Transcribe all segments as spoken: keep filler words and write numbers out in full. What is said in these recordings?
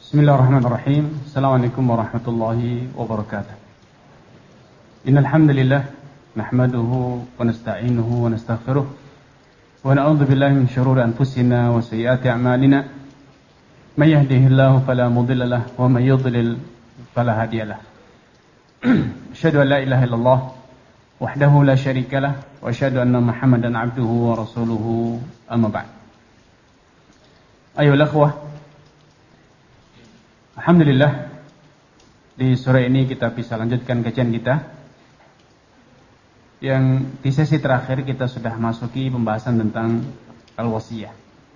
Bismillahirrahmanirrahim. Assalamualaikum warahmatullahi wabarakatuh. Innal hamdalillah nahmaduhu wa nasta'inuhu wa nastaghfiruh wa na'udzu billahi min shururi anfusina wa sayyiati a'malina. May yahdihillahu fala mudilla lahu wa may yudlil fala hadiya lahu. Asyhadu an la ilaha illallah wahdahu la syarika lahu wa asyhadu anna Muhammadan 'abduhu wa rasuluhu, amma ba'd. Ayolah ikhwah, alhamdulillah di sore ini kita bisa lanjutkan kajian kita yang di sesi terakhir kita sudah masuki pembahasan tentang al-wasiyah.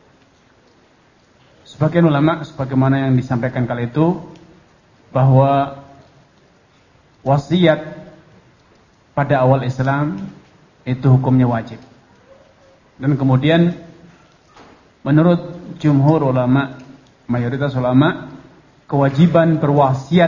Sebagian ulama sebagaimana yang disampaikan kali itu bahwa wasiat pada awal Islam itu hukumnya wajib. Dan kemudian menurut jumhur ulama, mayoritas ulama, kewajiban berwasiat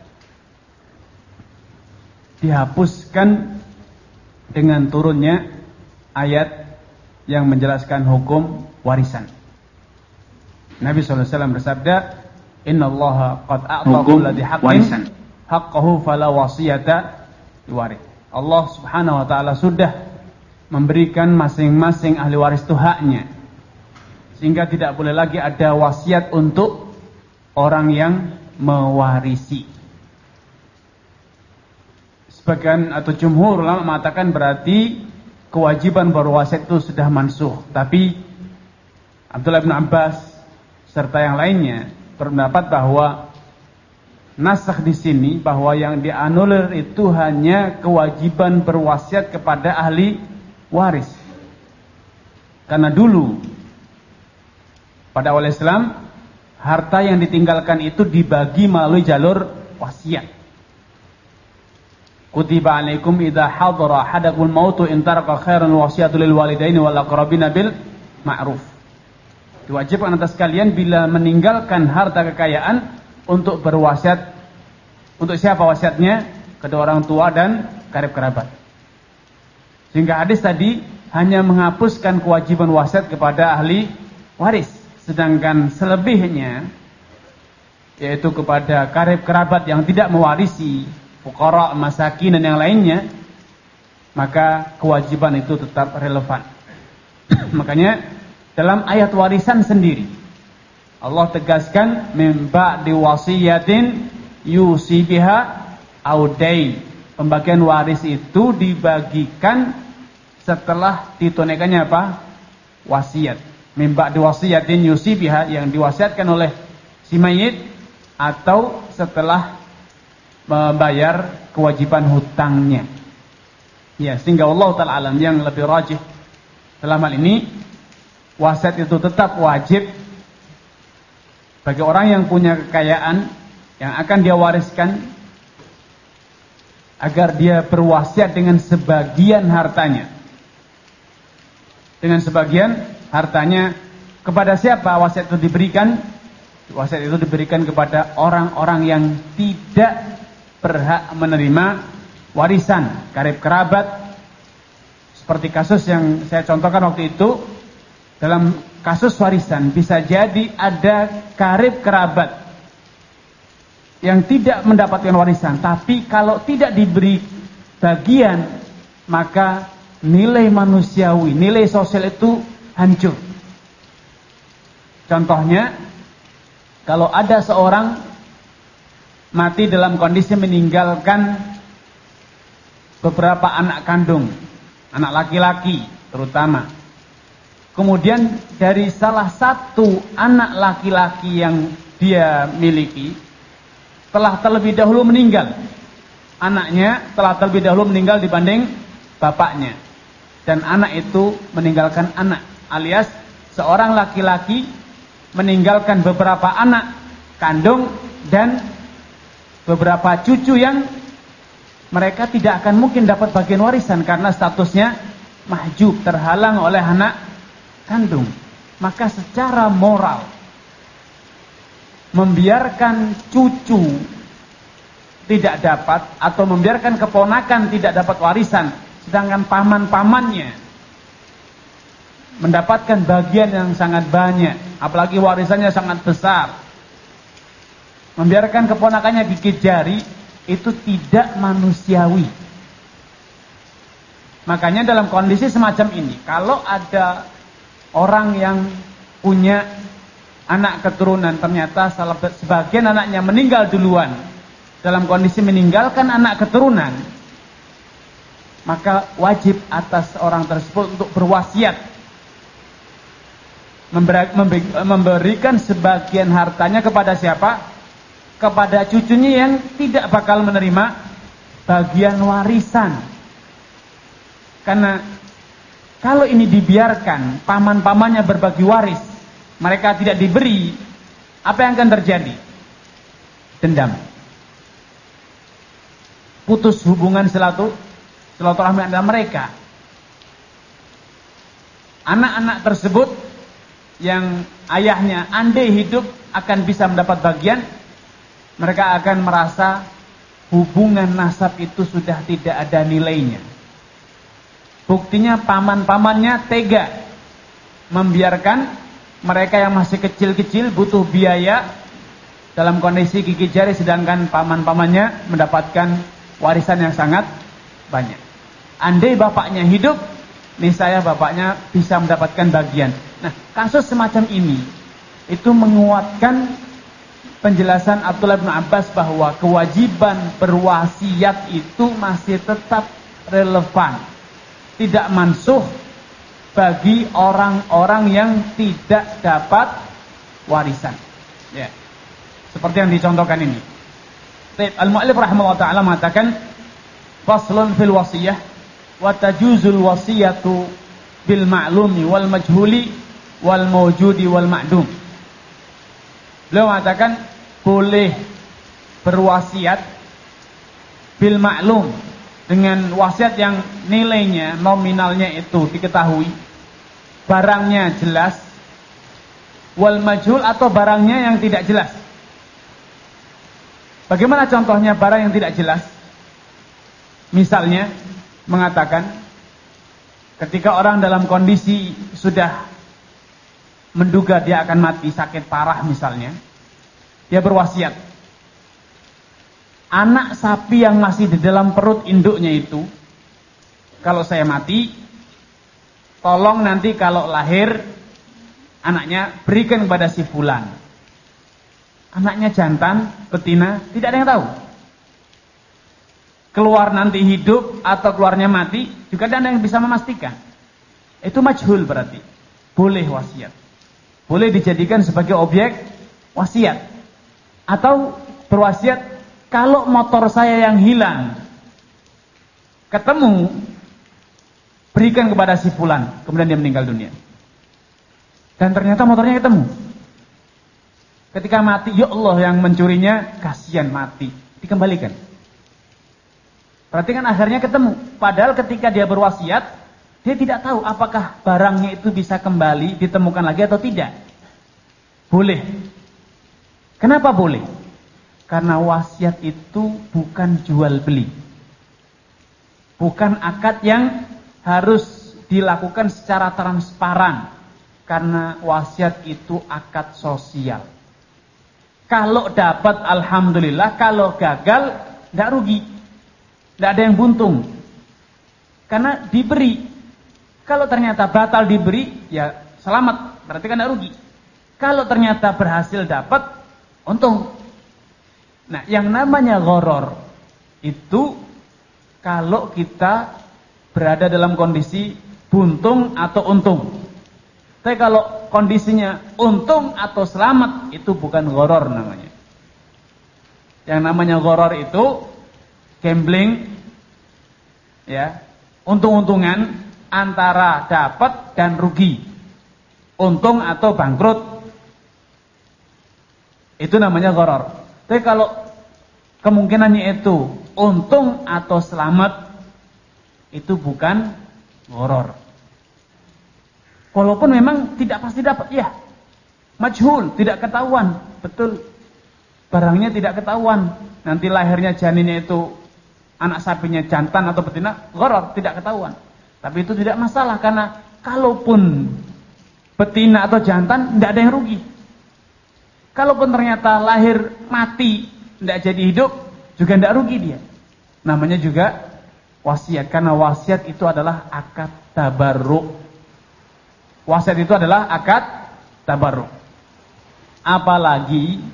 dihapuskan dengan turunnya ayat yang menjelaskan hukum warisan. Nabi shallallahu alaihi wasallam bersabda, Inna allaha qad a'ta kulla dhi haqqin haqqahu fala wasiyata liwarith. Allah subhanahu wa ta'ala sudah memberikan masing-masing ahli waris itu haknya, sehingga tidak boleh lagi ada wasiat untuk orang yang mewarisi. Sebagian atau jumhur ulama mengatakan berarti kewajiban berwasiat itu sudah mansuh. Tapi Abdullah bin Abbas serta yang lainnya berpendapat bahwa nasakh di sini bahwa yang dianulir itu hanya kewajiban berwasiat kepada ahli waris. Karena dulu pada awal Islam harta yang ditinggalkan itu dibagi melalui jalur wasiat. Kutiba alaikum idza hadara ahadakumul mautu in taraka khairan wasiyatu lil walidaini wal aqrabina bil ma'ruf. Diwajibkan atas kalian bila meninggalkan harta kekayaan untuk berwasiat. Untuk siapa wasiatnya? Kedua orang tua dan karib kerabat. Sehingga hadis tadi hanya menghapuskan kewajiban wasiat kepada ahli waris. Sedangkan selebihnya, yaitu kepada karib kerabat yang tidak mewarisi, fuqara, masakin dan yang lainnya, maka kewajiban itu tetap relevan. Makanya dalam ayat warisan sendiri Allah tegaskan min ba'di wasiyatin yusi biha au dain. Pembagian waris itu dibagikan setelah ditunaikannya apa? Wasiat. Mimba diwasiatin yusibiha, yang diwasiatkan oleh si mayit atau setelah membayar kewajiban hutangnya. Ya, sehingga Allah Ta'ala alam yang lebih rajih dalam hal ini wasiat itu tetap wajib bagi orang yang punya kekayaan yang akan dia wariskan, agar dia berwasiat dengan sebagian hartanya. Dengan sebagian hartanya kepada siapa wasiat itu diberikan? Wasiat itu diberikan kepada orang-orang yang tidak berhak menerima warisan, karib kerabat. Seperti kasus yang saya contohkan waktu itu, dalam kasus warisan bisa jadi ada karib kerabat yang tidak mendapatkan warisan, tapi kalau tidak diberi bagian, maka nilai manusiawi, nilai sosial itu hancur. Contohnya, kalau ada seorang mati dalam kondisi meninggalkan beberapa anak kandung, anak laki-laki terutama. Kemudian dari salah satu anak laki-laki yang dia miliki telah terlebih dahulu meninggal. Anaknya telah terlebih dahulu meninggal dibanding bapaknya. Dan anak itu meninggalkan anak, alias seorang laki-laki meninggalkan beberapa anak kandung dan beberapa cucu yang mereka tidak akan mungkin dapat bagian warisan karena statusnya mahjub, terhalang oleh anak kandung. Maka secara moral membiarkan cucu tidak dapat atau membiarkan keponakan tidak dapat warisan, sedangkan paman-pamannya mendapatkan bagian yang sangat banyak, apalagi warisannya sangat besar, Membiarkan keponakannya gigit jari itu tidak manusiawi. Makanya dalam kondisi semacam ini, kalau ada orang yang punya anak keturunan, ternyata sebagian anaknya meninggal duluan, dalam kondisi meninggalkan anak keturunan, maka wajib atas orang tersebut untuk berwasiat, memberikan sebagian hartanya kepada siapa? Kepada cucunya yang tidak bakal menerima bagian warisan. Karena kalau ini dibiarkan, paman-pamannya berbagi waris, mereka tidak diberi, apa yang akan terjadi? Dendam. Putus hubungan selatu silaturahmi antara mereka. Anak-anak tersebut yang ayahnya andai hidup akan bisa mendapat bagian, mereka akan merasa hubungan nasab itu sudah tidak ada nilainya. Buktinya paman-pamannya tega membiarkan mereka yang masih kecil-kecil butuh biaya dalam kondisi gigit jari, sedangkan paman-pamannya mendapatkan warisan yang sangat banyak. Andai bapaknya hidup, niscaya bapaknya bisa mendapatkan bagian. Nah, kasus semacam ini itu menguatkan penjelasan Abdullah bin Abbas bahwa kewajiban berwasiat itu masih tetap relevan, tidak mansuh bagi orang-orang yang tidak dapat warisan. Ya. Seperti yang dicontohkan ini. Al-Mu'allif rahimahullah ta'ala mengatakan, faslun fil wasiyah wa tajuzul wasiyatu bil ma'lumi wal majhuli wal mawjudi wal ma'dum. Beliau mengatakan boleh berwasiat bil ma'lum, dengan wasiat yang nilainya, nominalnya itu diketahui, barangnya jelas, wal majhul atau barangnya yang tidak jelas. Bagaimana contohnya barang yang tidak jelas? Misalnya mengatakan ketika orang dalam kondisi sudah menduga dia akan mati, sakit parah misalnya, dia berwasiat, anak sapi yang masih di dalam perut induknya itu, kalau saya mati, tolong nanti kalau lahir anaknya berikan kepada si fulan. Anaknya jantan, betina, tidak ada yang tahu. Keluar nanti hidup atau keluarnya mati, juga tidak ada yang bisa memastikan. Itu majhul berarti. Boleh wasiat. Boleh dijadikan sebagai objek wasiat. Atau berwasiat, kalau motor saya yang hilang, ketemu, berikan kepada si fulan, kemudian dia meninggal dunia. Dan ternyata motornya ketemu. Ketika mati, ya Allah yang mencurinya, kasihan mati, dikembalikan. Berarti kan akhirnya ketemu. Padahal ketika dia berwasiat, dia tidak tahu apakah barangnya itu bisa kembali ditemukan lagi atau tidak. Boleh. Kenapa boleh? Karena wasiat itu bukan jual beli. Bukan akad yang harus dilakukan secara transparan. Karena wasiat itu akad sosial. Kalau dapat alhamdulillah, kalau gagal tidak rugi. Tidak ada yang buntung. Karena diberi. Kalau ternyata batal diberi, ya selamat, berarti kan tidak rugi. Kalau ternyata berhasil dapat, untung. Nah, yang namanya gharar itu kalau kita berada dalam kondisi buntung atau untung. Tapi kalau kondisinya untung atau selamat, itu bukan gharar namanya. Yang namanya gharar itu gambling, ya, untung-untungan antara dapat dan rugi, untung atau bangkrut, itu namanya gharar. Tapi kalau kemungkinannya itu untung atau selamat, itu bukan gharar. Walaupun memang tidak pasti dapat, ya, majhul, tidak ketahuan, betul, barangnya tidak ketahuan. Nanti lahirnya janinnya itu anak sapinya jantan atau betina, gharar, tidak ketahuan. Tapi itu tidak masalah, karena kalaupun betina atau jantan, tidak ada yang rugi. Kalaupun ternyata lahir mati, tidak jadi hidup, juga tidak rugi dia. Namanya juga wasiat, karena wasiat itu adalah akad tabarruk. Wasiat itu adalah akad tabarruk. Apalagi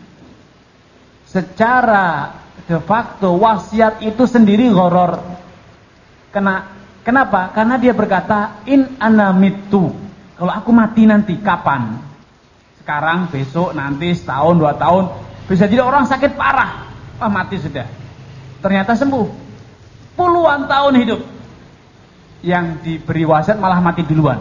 secara de facto wasiat itu sendiri gharar. Kena, kenapa? Karena dia berkata in ana mitu. Kalau aku mati nanti kapan? Sekarang, besok, nanti, setahun, dua tahun. Bisa jadi orang sakit parah, ah mati sudah. Ternyata sembuh. Puluhan tahun hidup. Yang diberi wasiat malah mati duluan.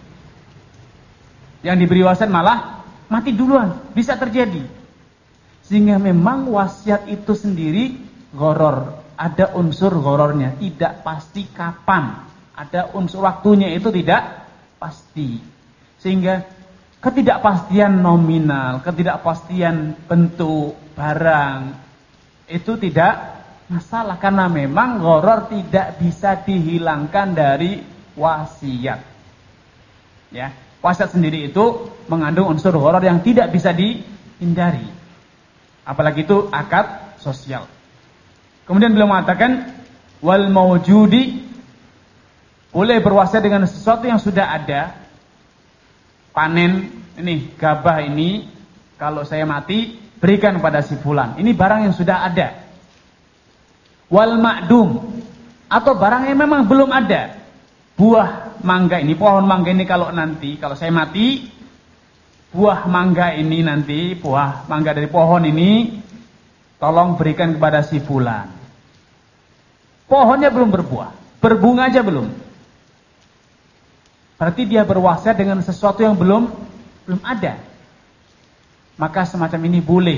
Yang diberi wasiat malah mati duluan. Bisa terjadi. Sehingga memang wasiat itu sendiri gharar. Ada unsur ghararnya. Tidak pasti kapan. Ada unsur waktunya itu tidak pasti. Sehingga ketidakpastian nominal, ketidakpastian bentuk barang itu tidak masalah, karena memang gharar tidak bisa dihilangkan dari wasiat. Ya, wasiat sendiri itu mengandung unsur gharar yang tidak bisa dihindari. Apalagi itu akad sosial. Kemudian beliau mengatakan wal maujudi, boleh berwasiat dengan sesuatu yang sudah ada. Panen ini gabah ini, kalau saya mati berikan pada si fulan. Ini barang yang sudah ada. Wal ma'dum, atau barang yang memang belum ada. Buah mangga ini, pohon mangga ini kalau nanti kalau saya mati, buah mangga ini nanti, buah mangga dari pohon ini tolong berikan kepada si fulan. Pohonnya belum berbuah, berbunga aja belum. Berarti dia berwasiat dengan sesuatu yang belum belum ada. Maka semacam ini boleh.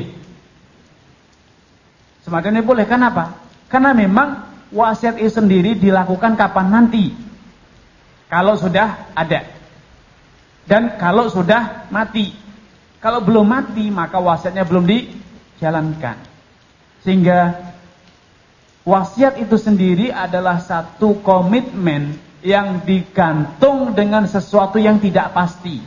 Semacam ini boleh. Kenapa? Karena memang wasiat itu sendiri dilakukan kapan nanti. Kalau sudah ada. Dan kalau sudah mati. Kalau belum mati, maka wasiatnya belum dijalankan. Sehingga wasiat itu sendiri adalah satu komitmen yang digantung dengan sesuatu yang tidak pasti.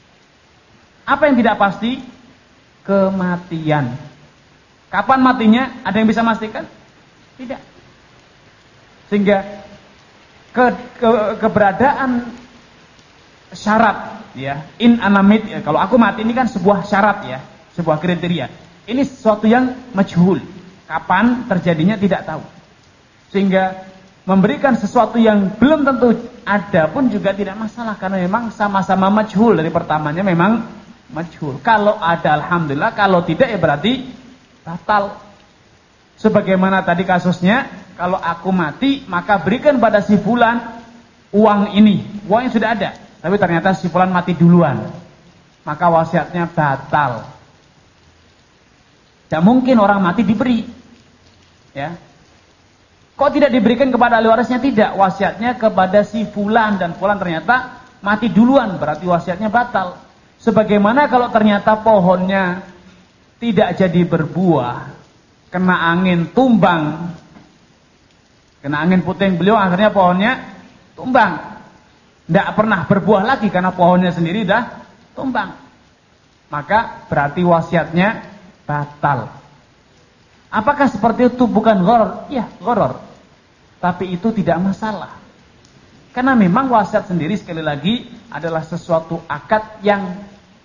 Apa yang tidak pasti? Kematian. Kapan matinya? Ada yang bisa memastikan? Tidak. Sehingga ke, ke, keberadaan syarat, ya, in anamit, ya, kalau aku mati ini kan sebuah syarat, ya, sebuah kriteria. Ini sesuatu yang majhul. Kapan terjadinya tidak tahu. Sehingga memberikan sesuatu yang belum tentu ada pun juga tidak masalah, karena memang sama-sama majhul. Dari pertamanya memang majhul. Kalau ada alhamdulillah, kalau tidak ya berarti batal. Sebagaimana tadi kasusnya, kalau aku mati maka berikan pada si fulan uang ini. Uangnya sudah ada, tapi ternyata si fulan mati duluan, maka wasiatnya batal. Tidak mungkin orang mati diberi, ya. Kok tidak diberikan kepada ahli warisnya? Tidak, wasiatnya kepada si fulan, dan fulan ternyata mati duluan, berarti wasiatnya batal. Sebagaimana kalau ternyata pohonnya tidak jadi berbuah, kena angin tumbang, kena angin puting beliau, akhirnya pohonnya tumbang, tidak pernah berbuah lagi karena pohonnya sendiri dah tumbang, maka berarti wasiatnya batal. Apakah seperti itu bukan gharar? Iya, gharar. Tapi itu tidak masalah. Karena memang wasiat sendiri sekali lagi adalah sesuatu akad yang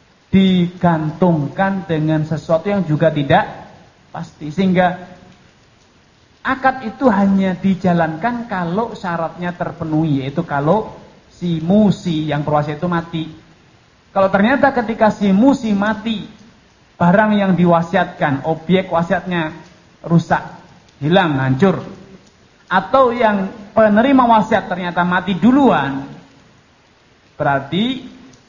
digantungkan dengan sesuatu yang juga tidak pasti. Sehingga akad itu hanya dijalankan kalau syaratnya terpenuhi, yaitu kalau si musi yang berwasiat itu mati. Kalau ternyata ketika si musi mati, barang yang diwasiatkan, objek wasiatnya rusak, hilang, hancur, atau yang penerima wasiat ternyata mati duluan, berarti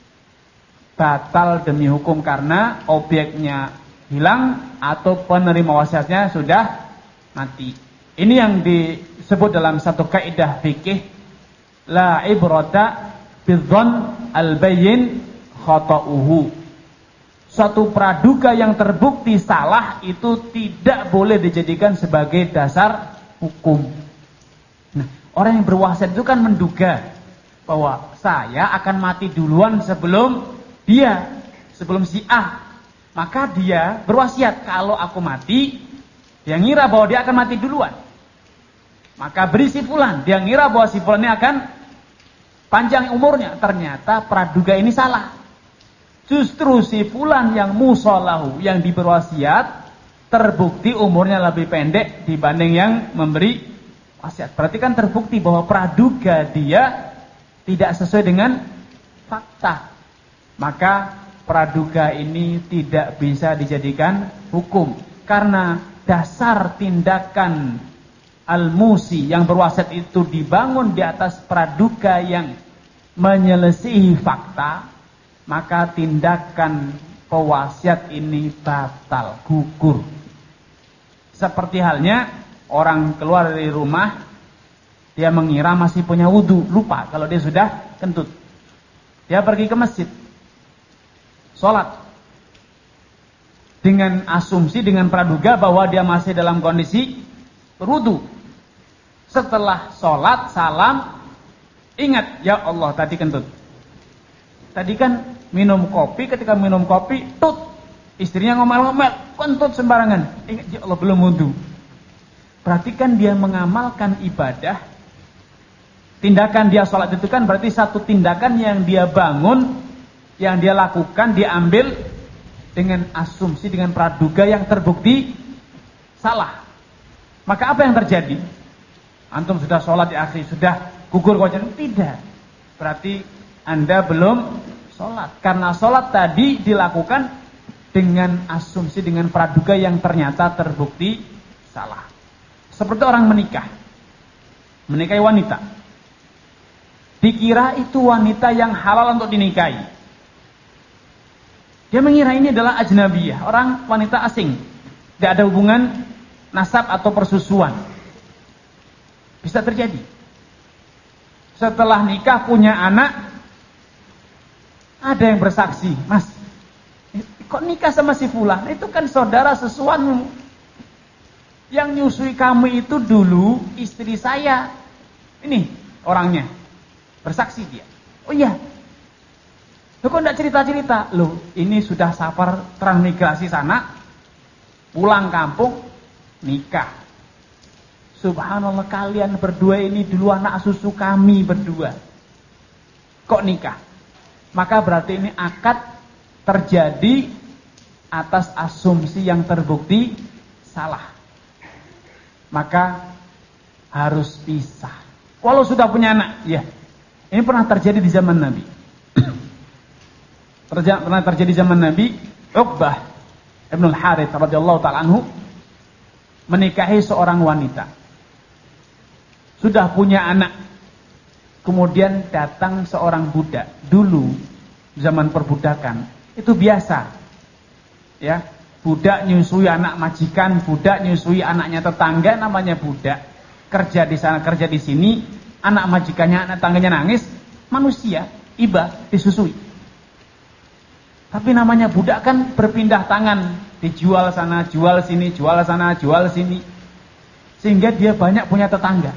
batal demi hukum karena objeknya hilang atau penerima wasiatnya sudah mati. Ini yang disebut dalam satu kaidah fikih, la ibrata bidzon al-bayyin khata'uhu. Suatu praduga yang terbukti salah itu tidak boleh dijadikan sebagai dasar hukum. Nah, orang yang berwasiat itu kan menduga bahwa saya akan mati duluan sebelum dia, sebelum si A Maka dia berwasiat, kalau aku mati, dia ngira bahwa dia akan mati duluan. Maka beri si fulan, dia ngira bahwa si fulan ini akan panjang umurnya. Ternyata praduga ini salah. Justru si fulan yang musolahu, yang diberi wasiat, terbukti umurnya lebih pendek dibanding yang memberi wasiat. Berarti kan terbukti bahwa praduga dia tidak sesuai dengan fakta. Maka praduga ini tidak bisa dijadikan hukum. Karena dasar tindakan al-musi yang berwasiat itu dibangun di atas praduga yang menyelisihi fakta, maka tindakan pewasiat ini batal, gugur. Seperti halnya orang keluar dari rumah, dia mengira masih punya wudu, lupa kalau dia sudah kentut. Dia pergi ke masjid, sholat, dengan asumsi, dengan praduga bahwa dia masih dalam kondisi berwudu. Setelah sholat, salam, ingat, ya Allah tadi kentut. Tadi kan minum kopi, ketika minum kopi, tut. Istrinya ngomel-ngomel, kentut sembarangan. Ingat, ya Allah belum wudu. Berarti kan dia mengamalkan ibadah. Tindakan dia sholat itu kan berarti satu tindakan yang dia bangun, yang dia lakukan, diambil dengan asumsi, dengan praduga yang terbukti salah. Maka apa yang terjadi? Antum sudah sholat di akhir, sudah gugur kewajiban? Tidak. Berarti Anda belum sholat. Karena sholat tadi dilakukan dengan asumsi, dengan praduga yang ternyata terbukti salah. Seperti orang menikah. Menikahi wanita. Dikira itu wanita yang halal untuk dinikahi. Dia mengira ini adalah ajnabiyah, orang wanita asing. Tidak ada hubungan nasab atau persusuan. Bisa terjadi. Setelah nikah punya anak, ada yang bersaksi, Mas, kok nikah sama si fulan? Itu kan saudara sesuatu. Yang nyusui kamu itu dulu istri saya. Ini orangnya. Bersaksi dia. Oh iya. Loh kok enggak cerita-cerita? Loh, ini sudah safar transmigrasi sana, pulang kampung, nikah. Subhanallah, kalian berdua ini dulu anak susu kami berdua. Kok nikah? Maka berarti ini akad terjadi atas asumsi yang terbukti salah. Maka harus pisah. Walau sudah punya anak, ya. Ini pernah terjadi di zaman Nabi. Terja, pernah terjadi di zaman Nabi. Uqbah Ibn al-Harith radhiyallahu ta'ala anhu menikahi seorang wanita. Sudah punya anak. Kemudian datang seorang budak. Dulu zaman perbudakan itu biasa. Ya, budak nyusui anak majikan, budak nyusui anaknya tetangga, namanya budak. Kerja di sana, kerja di sini. Anak majikannya, anak tangganya nangis, manusia, iba, disusui. Tapi namanya budak kan berpindah tangan, dijual sana, jual sini, jual sana, jual sini. Sehingga dia banyak punya tetangga.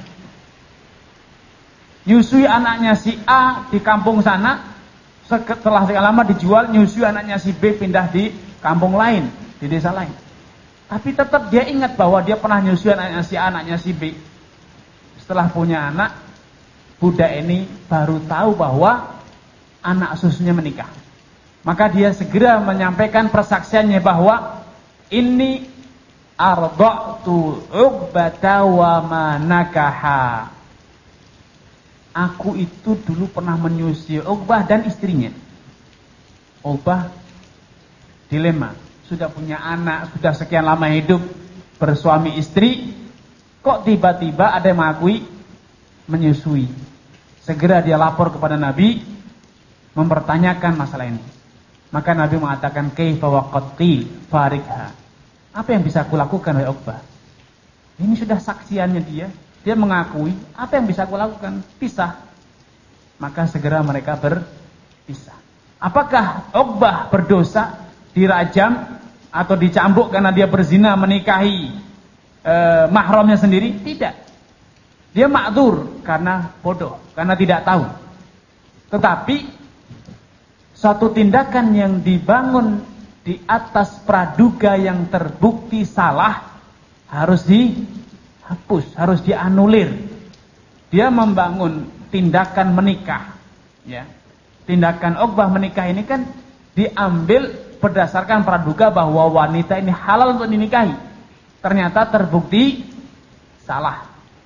Nyusui anaknya si A di kampung sana, setelah sekian lama dijual, nyusui anaknya si B pindah di kampung lain, di desa lain. Tapi tetap dia ingat bahwa dia pernah nyusui anaknya si A, anaknya si B. Setelah punya anak, budak ini baru tahu bahwa anak susunya menikah. Maka dia segera menyampaikan persaksiannya bahwa ini arda'tu Uqbata wa ma nakaha. Aku itu dulu pernah menyusui Uqbah dan istrinya. Uqbah dilema, sudah punya anak, sudah sekian lama hidup bersuami istri, kok tiba-tiba ada yang mengakui menyusui. Segera dia lapor kepada Nabi, mempertanyakan masalah ini. Maka Nabi mengatakan, kaifa waqati farikha. Apa yang bisa aku lakukan wahai Uqbah? Ini sudah saksiannya dia, dia mengakui, apa yang bisa aku lakukan? Pisah. Maka segera mereka berpisah. Apakah Uqbah berdosa, dirajam atau dicambuk karena dia berzina menikahi eh, mahramnya sendiri? Tidak. Dia ma'dzur karena bodoh, karena tidak tahu. Tetapi suatu tindakan yang dibangun di atas praduga yang terbukti salah harus dihapus, harus dianulir. Dia membangun tindakan menikah, ya. Tindakan Uqbah menikah ini kan diambil berdasarkan praduga bahwa wanita ini halal untuk dinikahi. Ternyata terbukti salah.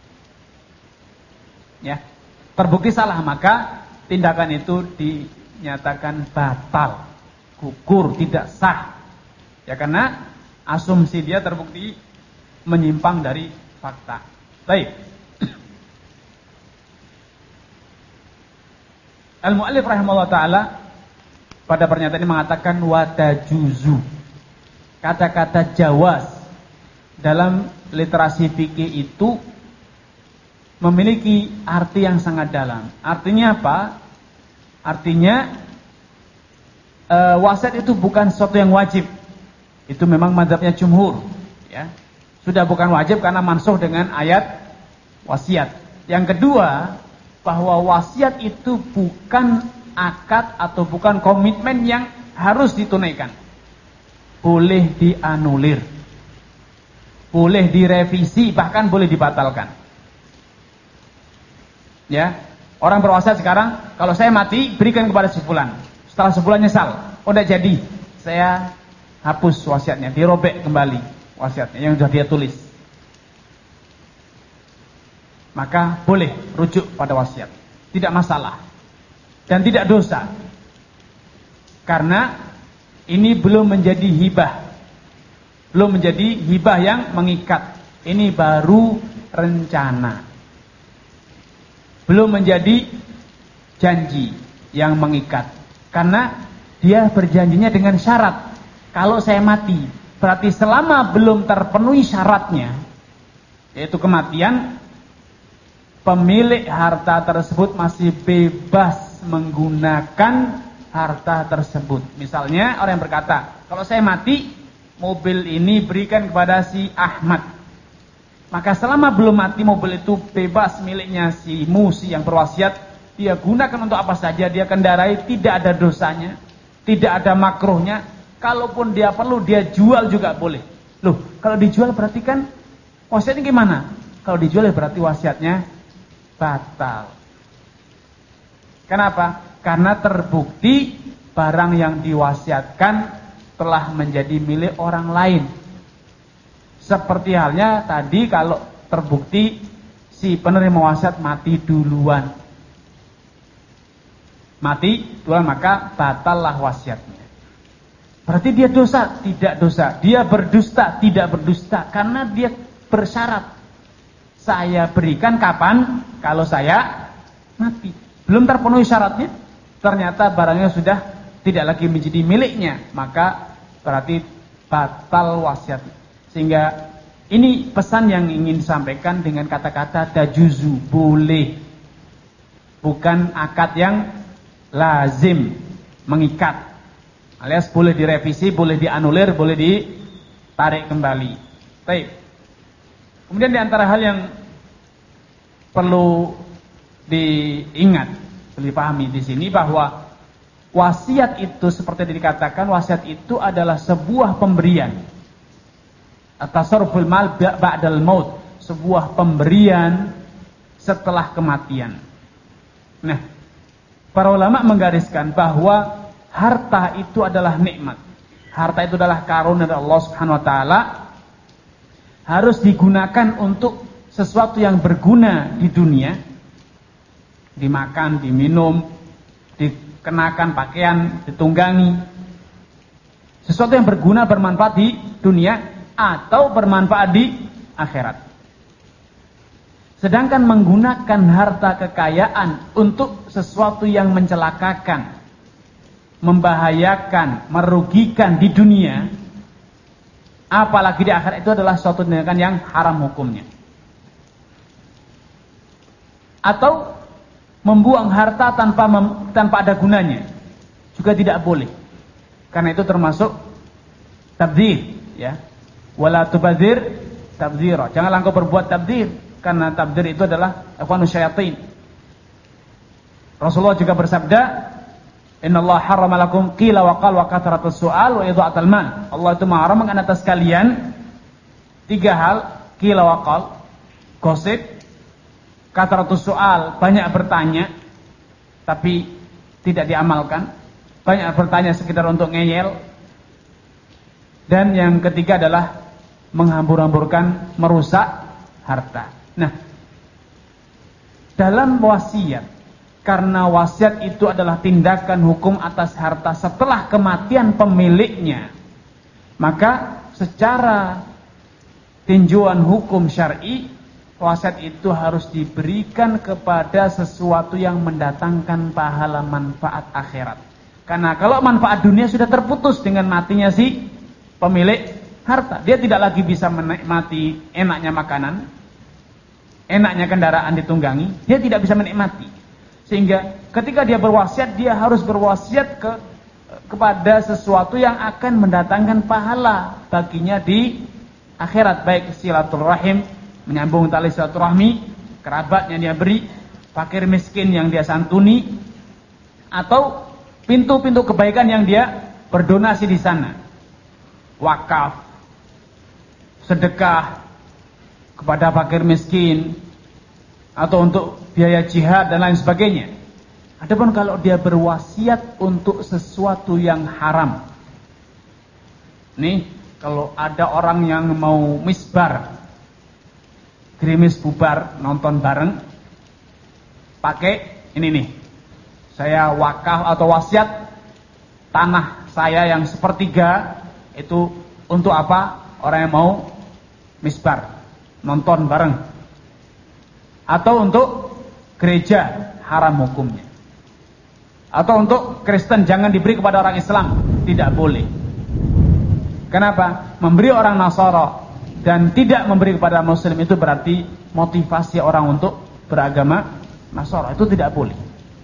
Ya. Terbukti salah, maka tindakan itu dinyatakan batal, gugur, tidak sah. Ya, karena asumsi dia terbukti menyimpang dari fakta. Baik. Al-Mu'allif rahimahullah ta'ala pada pernyataan ini mengatakan watajuzu. Kata-kata jawaz dalam literasi fikih itu memiliki arti yang sangat dalam. Artinya apa? Artinya e, wasiat itu bukan sesuatu yang wajib. Itu memang mazhabnya jumhur, ya. Sudah bukan wajib karena mansuh dengan ayat wasiat. Yang kedua, bahwa wasiat itu bukan akad atau bukan komitmen yang harus ditunaikan. Boleh dianulir, boleh direvisi, bahkan boleh dibatalkan. Ya, orang berwasiat sekarang, kalau saya mati berikan kepada si fulan. Setelah sebulan nyesal, oh tidak jadi, saya hapus wasiatnya, dirobek kembali wasiatnya yang sudah dia tulis. Maka boleh rujuk pada wasiat, tidak masalah dan tidak dosa, karena ini belum menjadi hibah, belum menjadi hibah yang mengikat. Ini baru rencana, belum menjadi janji yang mengikat, karena dia berjanjinya dengan syarat. Kalau saya mati, berarti selama belum terpenuhi syaratnya, yaitu kematian, pemilik harta tersebut masih bebas menggunakan harta tersebut. Misalnya orang yang berkata, kalau saya mati, mobil ini berikan kepada si Ahmad. Maka selama belum mati, mobil itu bebas miliknya si Musi yang berwasiat. Dia gunakan untuk apa saja, dia kendarai, tidak ada dosanya, tidak ada makruhnya. Kalaupun dia perlu, dia jual juga boleh. Loh, kalau dijual berarti kan wasiatnya gimana? Kalau dijual berarti wasiatnya batal. Kenapa? Karena terbukti barang yang diwasiatkan telah menjadi milik orang lain. Seperti halnya tadi kalau terbukti si penerima wasiat mati duluan. Mati duluan, maka batallah wasiatnya. Berarti dia dosa? Tidak dosa. Dia berdusta? Tidak berdusta. Karena dia bersyarat, saya berikan kapan? Kalau saya mati. Belum terpenuhi syaratnya, ternyata barangnya sudah tidak lagi menjadi miliknya, maka berarti batal wasiat. Sehingga ini pesan yang ingin disampaikan dengan kata-kata tajuzu, boleh. Bukan akad yang lazim, mengikat. Alias boleh direvisi, boleh dianulir, boleh ditarik kembali. Baik. Kemudian di antara hal yang perlu diingat, perlu dipahami di sini bahwa wasiat itu seperti dikatakan, wasiat itu adalah sebuah pemberian. At-tasarruful mal ba'dal maut, sebuah pemberian setelah kematian. Nah, para ulama menggariskan bahwa harta itu adalah nikmat. Harta itu adalah karunia dari Allah Subhanahu wa taala. Harus digunakan untuk sesuatu yang berguna di dunia. Dimakan, diminum, dikenakan pakaian, ditunggangi. Sesuatu yang berguna, bermanfaat di dunia atau bermanfaat di akhirat. Sedangkan menggunakan harta kekayaan untuk sesuatu yang mencelakakan, membahayakan, merugikan di dunia, apalagi di akhirat, itu adalah suatu tindakan yang haram hukumnya. Atau membuang harta tanpa mem, tanpa ada gunanya juga tidak boleh. Karena itu termasuk tabdzir, ya. Wala tubadzir tabdzira. Janganlah engkau berbuat tabdzir, karena tabdzir itu adalah ikhwanus syayatin. Rasulullah juga bersabda, Innallaha harrama lakum qila wa qal wa kathratus su'al wa idha'atal mal. Allah itu mengharamkan atas kalian tiga hal, qila wa qal, gosip, kathratus su'al, banyak bertanya tapi tidak diamalkan, banyak bertanya sekedar untuk ngeyel, dan yang ketiga adalah menghambur-hamburkan, merusak harta. Nah, dalam wasiat, karena wasiat itu adalah tindakan hukum atas harta setelah kematian pemiliknya, maka secara tinjauan hukum syar'i, wasiat itu harus diberikan kepada sesuatu yang mendatangkan pahala manfaat akhirat. Karena kalau manfaat dunia sudah terputus dengan matinya si pemilik harta, dia tidak lagi bisa menikmati enaknya makanan, enaknya kendaraan ditunggangi, dia tidak bisa menikmati. Sehingga ketika dia berwasiat, dia harus berwasiat ke kepada sesuatu yang akan mendatangkan pahala baginya di akhirat, baik silaturahim, menyambung tali silaturahmi, kerabat yang dia beri, fakir miskin yang dia santuni, atau pintu-pintu kebaikan yang dia berdonasi di sana, wakaf, sedekah kepada fakir miskin, atau untuk biaya jihad dan lain sebagainya. Adapun kalau dia berwasiat untuk sesuatu yang haram, nih kalau ada orang yang mau misbar, gerimis bubar, nonton bareng, pakai ini nih, saya wakaf atau wasiat tanah saya yang sepertiga itu untuk apa? Orang yang mau misbar, nonton bareng. Atau untuk gereja, haram hukumnya. Atau untuk Kristen, jangan diberi kepada orang Islam, tidak boleh. Kenapa? Memberi orang Nasara dan tidak memberi kepada Muslim itu berarti motivasi orang untuk beragama Nasara, itu tidak boleh.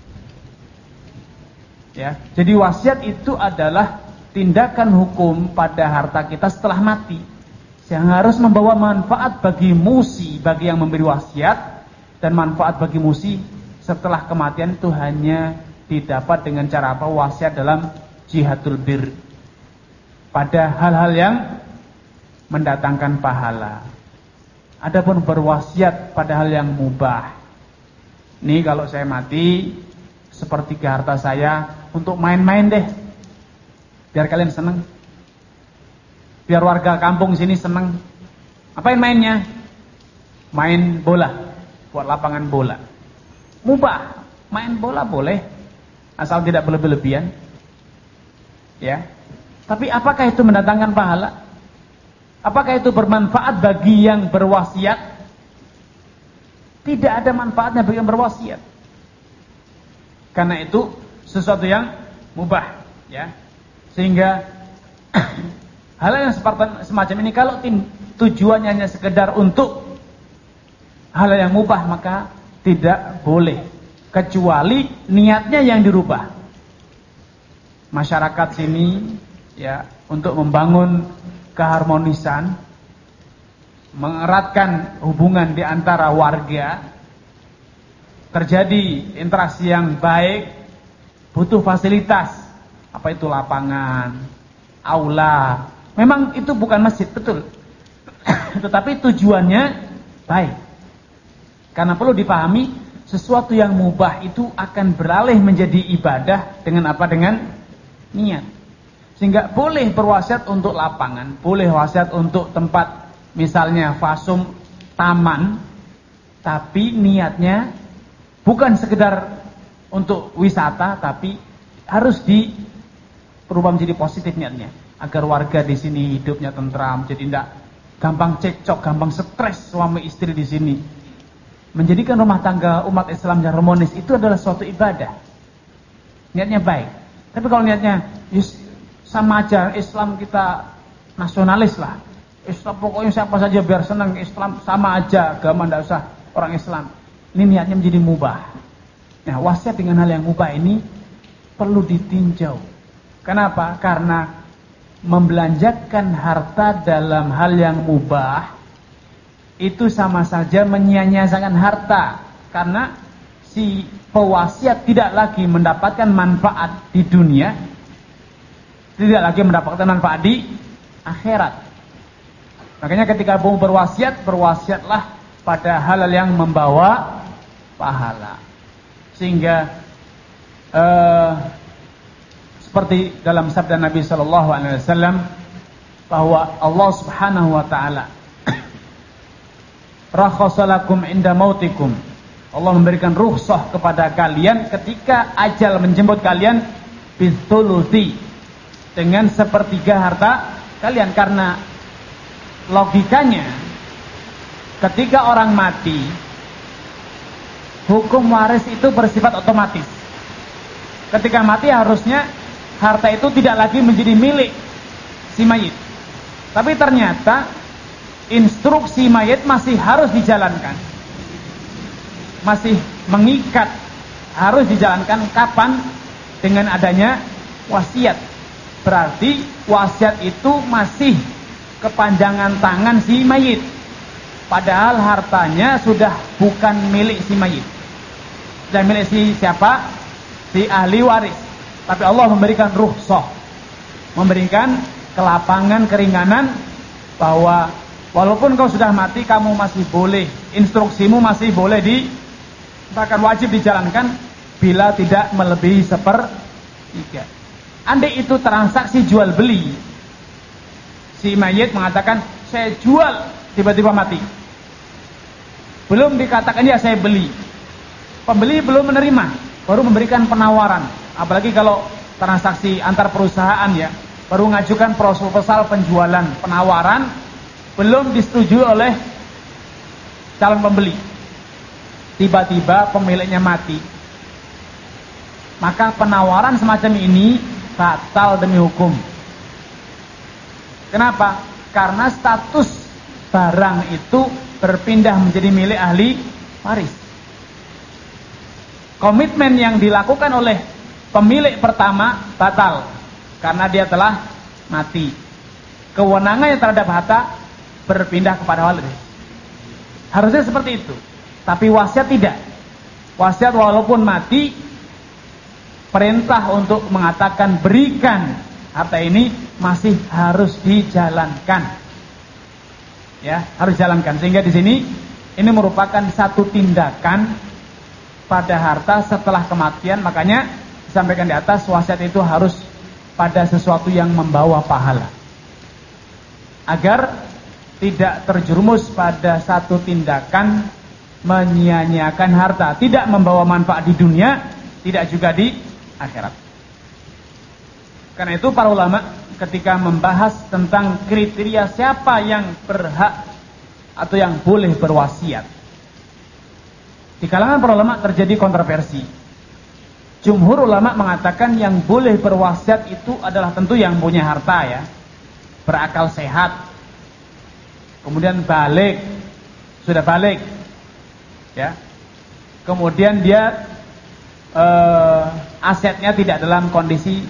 Ya, jadi wasiat itu adalah tindakan hukum pada harta kita setelah mati, yang harus membawa manfaat bagi musi, bagi yang memberi wasiat. Dan manfaat bagi musi setelah kematian itu hanya didapat dengan cara apa? Wasiat dalam jihadul bir, pada hal-hal yang mendatangkan pahala. Adapun berwasiat pada hal yang mubah, nih kalau saya mati, sepertiga harta saya untuk main-main deh, biar kalian seneng, biar warga kampung sini seneng. Apain mainnya? Main bola, buat lapangan bola. Mubah, main bola boleh, asal tidak berlebih-lebihan. Ya. Tapi apakah itu mendatangkan pahala? Apakah itu bermanfaat bagi yang berwasiat? Tidak ada manfaatnya bagi yang berwasiat. Karena itu sesuatu yang mubah, ya. Sehingga hal yang seperti semacam ini kalau tujuannya hanya sekedar untuk hal yang mubah, maka tidak boleh, kecuali niatnya yang dirubah. Masyarakat sini ya untuk membangun keharmonisan, mengeratkan hubungan di antara warga, terjadi interaksi yang baik, butuh fasilitas, apa itu lapangan, aula. Memang itu bukan masjid, betul. Tetapi tujuannya baik. Karena perlu dipahami, sesuatu yang mubah itu akan beralih menjadi ibadah dengan apa? Dengan niat. Sehingga boleh berwasiat untuk lapangan, boleh wasiat untuk tempat misalnya fasum, taman, tapi niatnya bukan sekedar untuk wisata, tapi harus diperubah menjadi positif niatnya, agar warga di sini hidupnya tentram, jadi tidak gampang cekcok, gampang stres suami istri di sini. Menjadikan rumah tangga umat Islam yang harmonis itu adalah suatu ibadah. Niatnya baik. Tapi kalau niatnya sama aja, Islam kita nasionalis lah, Islam pokoknya siapa saja biar senang, Islam sama aja, agama tidak usah orang Islam. Ini niatnya menjadi mubah. Nah, wasiat dengan hal yang mubah ini perlu ditinjau. Kenapa? Karena membelanjakan harta dalam hal yang mubah itu sama saja menyia-nyiakan harta. Karena si pewasiat tidak lagi mendapatkan manfaat di dunia, tidak lagi mendapatkan manfaat di akhirat. Makanya ketika mau berwasiat, berwasiatlah pada hal yang membawa pahala. Sehingga uh, seperti dalam sabda Nabi Shallallahu Alaihi Wasallam bahwa Allah Subhanahu Wa Taala rakhasalakum inda mautikum, Allah memberikan rukhsah kepada kalian ketika ajal menjemput kalian bithuluthi, dengan sepertiga harta kalian. Karena logikanya ketika orang mati, hukum waris itu bersifat otomatis. Ketika mati harusnya harta itu tidak lagi menjadi milik si mayit. Tapi ternyata instruksi mayit masih harus dijalankan. Masih mengikat, harus dijalankan kapan? Dengan adanya wasiat. Berarti wasiat itu masih kepanjangan tangan si mayit. Padahal hartanya sudah bukan milik si mayit. Sudah milik si siapa? Si ahli waris. Tapi Allah memberikan rukhsah, memberikan kelapangan, keringanan, bahwa walaupun kau sudah mati, kamu masih boleh, instruksimu masih boleh di, bahkan wajib dijalankan bila tidak melebihi sepertiga. Andai itu transaksi jual beli, si mayit mengatakan saya jual, tiba-tiba mati, belum dikatakan ya saya beli, pembeli belum menerima, baru memberikan penawaran. Apalagi kalau transaksi antar perusahaan ya, baru mengajukan proposal penjualan, penawaran, belum disetujui oleh calon pembeli, tiba-tiba pemiliknya mati, maka penawaran semacam ini batal demi hukum. Kenapa? Karena status barang itu berpindah menjadi milik ahli waris. Komitmen yang dilakukan oleh pemilik pertama batal karena dia telah mati. Kewenangannya terhadap harta berpindah kepada waris. Harusnya seperti itu. Tapi wasiat tidak. Wasiat walaupun mati, perintah untuk mengatakan berikan harta ini masih harus dijalankan. Ya, harus dijalankan. Sehingga di sini ini merupakan satu tindakan pada harta setelah kematian. Makanya disampaikan di atas, wasiat itu harus pada sesuatu yang membawa pahala, agar tidak terjerumus pada satu tindakan menyia-nyiakan harta, tidak membawa manfaat di dunia, tidak juga di akhirat. Karena itu para ulama ketika membahas tentang kriteria siapa yang berhak atau yang boleh berwasiat, di kalangan para ulama terjadi kontroversi. Jumhur ulama mengatakan yang boleh berwasiat itu adalah tentu yang punya harta ya, berakal sehat, kemudian balik, sudah balik ya, kemudian dia eh, asetnya tidak dalam kondisi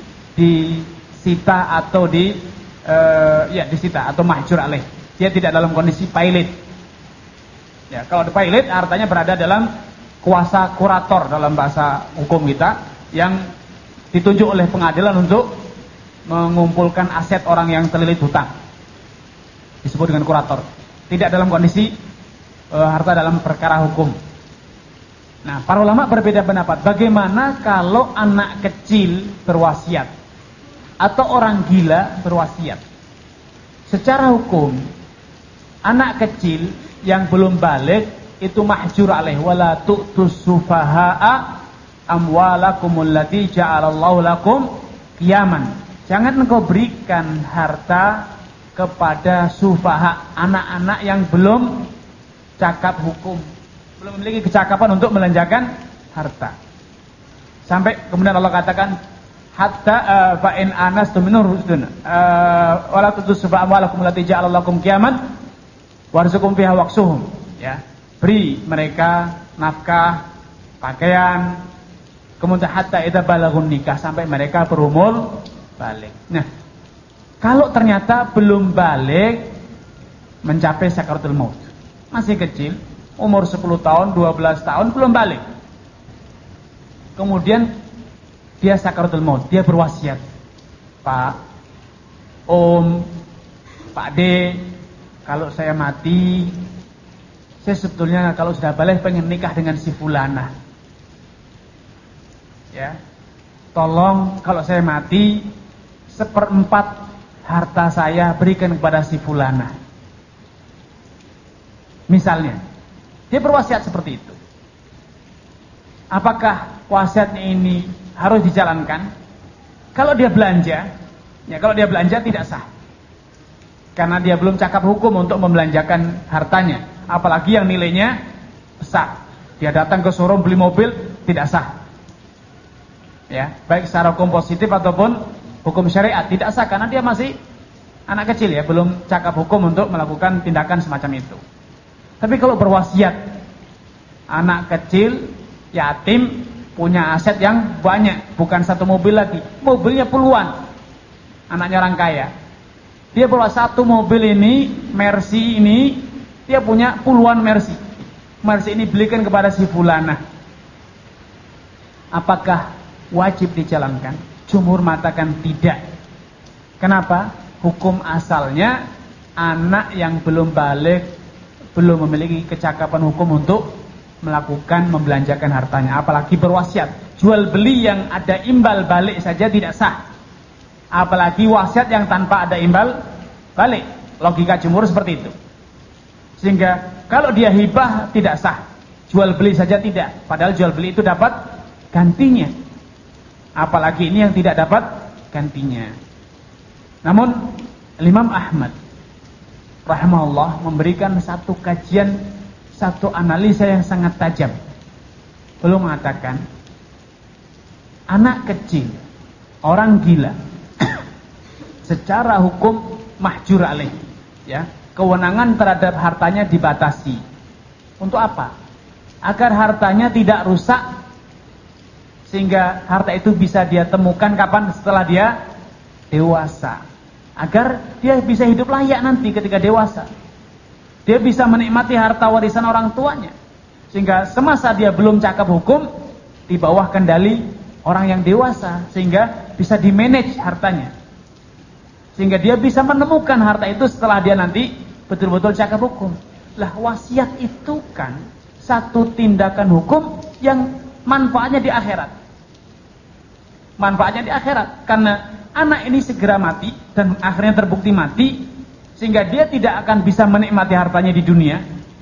disita atau di eh, ya disita atau mahjur alaih, dia tidak dalam kondisi pailit ya. Kalau di pailit hartanya berada dalam kuasa kurator dalam bahasa hukum kita, yang ditunjuk oleh pengadilan untuk mengumpulkan aset orang yang terlilit hutang, disebut dengan kurator. Tidak dalam kondisi e, harta dalam perkara hukum. Nah, para ulama berbeda pendapat. Bagaimana kalau anak kecil berwasiat atau orang gila berwasiat? Secara hukum, anak kecil yang belum balik itu mahjur alaih, wala tu'tus sufaha'a amwalakumul lati ja'alallahu lakum qiyaman. Jangan engkau berikan harta kepada sufaha, anak-anak yang belum cakap hukum, belum memiliki kecakapan untuk melanjakan harta. Sampai kemudian Allah katakan hatta uh, fa in anastum minur rusdun uh, wala tu'tus sufaha amwalakum lati ja'alallahu lakum qiyaman warzuqhum fiha waqsuhum, ya. Beri mereka nafkah, pakaian, kemudian hatta idza balagun nikah, sampai mereka berumur balik. Nah, kalau ternyata belum balik, mencapai sakaratul maut, masih kecil, umur sepuluh tahun, dua belas tahun, belum balik, Kemudian dia sakaratul maut, dia berwasiat, Pak, Om, Pak D, kalau saya mati, saya sebetulnya kalau sudah balik pengen nikah dengan si fulana. Ya, tolong kalau saya mati seperempat harta saya berikan kepada si fulana. Misalnya, dia berwasiat seperti itu. Apakah wasiatnya ini harus dijalankan? Kalau dia belanja, ya kalau dia belanja tidak sah. Karena dia belum cakap hukum untuk membelanjakan hartanya. Apalagi yang nilainya besar. Dia datang ke showroom beli mobil, tidak sah. Ya, baik secara hukum positif ataupun hukum syariat tidak sah karena dia masih anak kecil ya, belum cakap hukum untuk melakukan tindakan semacam itu. Tapi kalau berwasiat, anak kecil, yatim, punya aset yang banyak, bukan satu mobil lagi, mobilnya puluhan, anaknya orang kaya. Dia bawa satu mobil ini, Mercy ini, dia punya puluhan Mercy. Mercy ini belikan kepada si fulana. Apakah wajib dijalankan? Jumhur mengatakan tidak. Kenapa? Hukum asalnya anak yang belum balik, belum memiliki kecakapan hukum untuk melakukan membelanjakan hartanya, apalagi berwasiat. Jual beli yang ada imbal balik saja tidak sah, apalagi wasiat yang tanpa ada imbal balik. Logika jumhur seperti itu. Sehingga kalau dia hibah tidak sah, jual beli saja tidak, padahal jual beli itu dapat gantinya. Apalagi ini yang tidak dapat gantinya. Namun Imam Ahmad rahimahullah memberikan satu kajian, satu analisa yang sangat tajam. Beliau mengatakan, anak kecil, orang gila, secara hukum mahjur alaih, ya, kewenangan terhadap hartanya dibatasi. Untuk apa? Agar hartanya tidak rusak, sehingga harta itu bisa dia temukan kapan? Setelah dia dewasa, agar dia bisa hidup layak nanti ketika dewasa. Dia bisa menikmati harta warisan orang tuanya, sehingga semasa dia belum cakap hukum, di bawah kendali orang yang dewasa, sehingga bisa dimanage hartanya, sehingga dia bisa menemukan harta itu setelah dia nanti betul-betul cakap hukum. Lah, wasiat itu kan satu tindakan hukum yang manfaatnya di akhirat. Manfaatnya di akhirat, karena anak ini segera mati dan akhirnya terbukti mati, sehingga dia tidak akan bisa menikmati hartanya di dunia.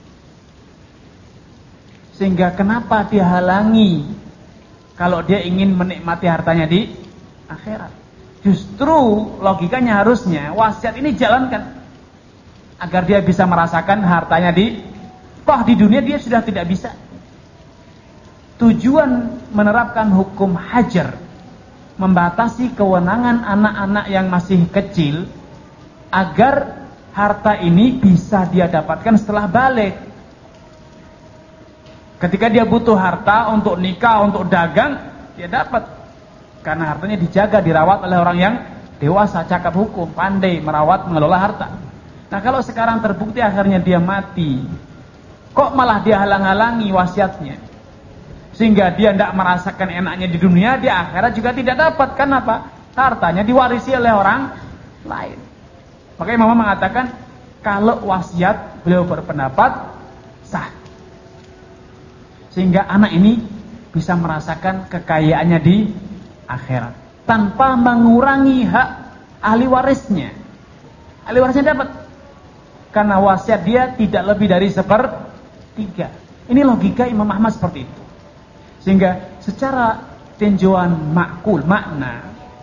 Sehingga kenapa dihalangi kalau dia ingin menikmati hartanya di akhirat? Justru logikanya harusnya wasiat ini jalankan agar dia bisa merasakan hartanya di, toh di dunia dia sudah tidak bisa. Tujuan menerapkan hukum hajar, membatasi kewenangan anak-anak yang masih kecil, agar harta ini bisa dia dapatkan setelah balik. Ketika dia butuh harta untuk nikah, untuk dagang, dia dapat. Karena hartanya dijaga, dirawat oleh orang yang dewasa, cakap hukum, pandai merawat, mengelola harta. Nah, kalau sekarang terbukti akhirnya dia mati, kok malah dia halang-halangi wasiatnya, sehingga dia tidak merasakan enaknya di dunia, di akhirat juga tidak dapat. Kenapa? Hartanya diwarisi oleh orang lain. Makanya Imam mengatakan, kalau wasiat, beliau berpendapat sah, sehingga anak ini bisa merasakan kekayaannya di akhirat tanpa mengurangi hak ahli warisnya. Ahli warisnya dapat, karena wasiat dia tidak lebih dari sepertiga. Ini logika Imam Ahmad seperti itu. Sehingga secara tinjauan makul, makna,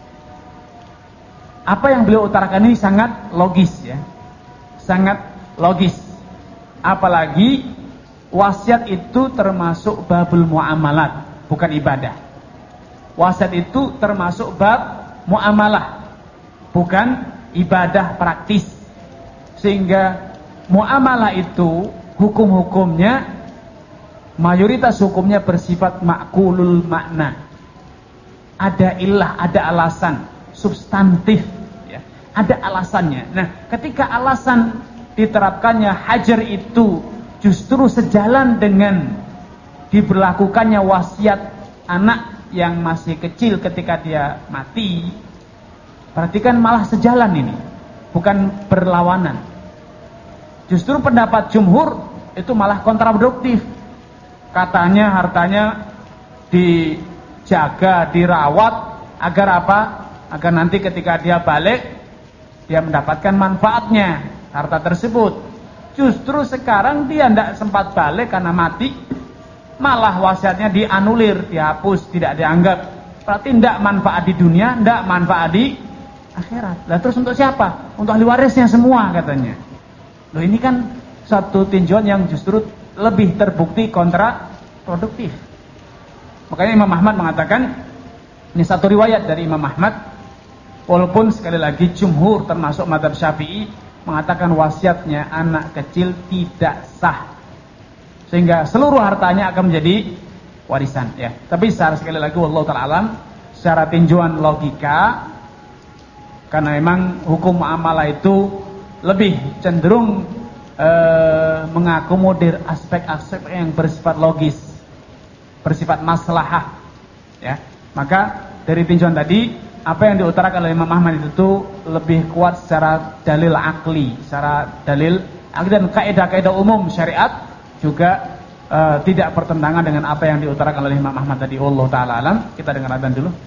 apa yang beliau utarakan ini sangat logis ya, sangat logis. Apalagi wasiat itu termasuk babul muamalat, bukan ibadah. Wasiat itu termasuk bab muamalah, bukan ibadah praktis. Sehingga muamalah itu hukum-hukumnya, mayoritas hukumnya bersifat makulul makna. Ada ilah, ada alasan substantif ya. Ada alasannya. Nah, ketika alasan diterapkannya hajar itu justru sejalan dengan diberlakukannya wasiat anak yang masih kecil ketika dia mati, berarti kan malah sejalan ini, bukan berlawanan. Justru pendapat jumhur itu malah kontraproduktif. Katanya hartanya dijaga, dirawat agar apa? Agar nanti ketika dia balik dia mendapatkan manfaatnya harta tersebut. Justru sekarang dia tidak sempat balik karena mati, malah wasiatnya dianulir, dihapus, tidak dianggap. Berarti tidak manfaat di dunia, tidak manfaat di akhirat. Lah terus untuk siapa? Untuk ahli warisnya semua katanya. Loh ini kan satu tinjauan yang justru lebih terbukti kontraproduktif. Makanya Imam Ahmad mengatakan, ini satu riwayat dari Imam Ahmad, walaupun sekali lagi jumhur termasuk mazhab Syafi'i mengatakan wasiatnya anak kecil tidak sah, sehingga seluruh hartanya akan menjadi warisan ya. Tapi secara sekali lagi wallahu ta'ala alam, secara tinjauan logika, karena memang hukum muamalah itu lebih cenderung eh, mengakomodir aspek-aspek yang bersifat logis, bersifat maslahah ya. Maka dari tinjauan tadi, apa yang diutarakan oleh Imam Ahmad itu lebih kuat secara dalil akli, secara dalil akli dan kaidah-kaidah umum syariat juga uh, tidak bertentangan dengan apa yang diutarakan oleh Imam Ahmad tadi. Wallahu ta'ala alam. Kita dengar adzan dulu.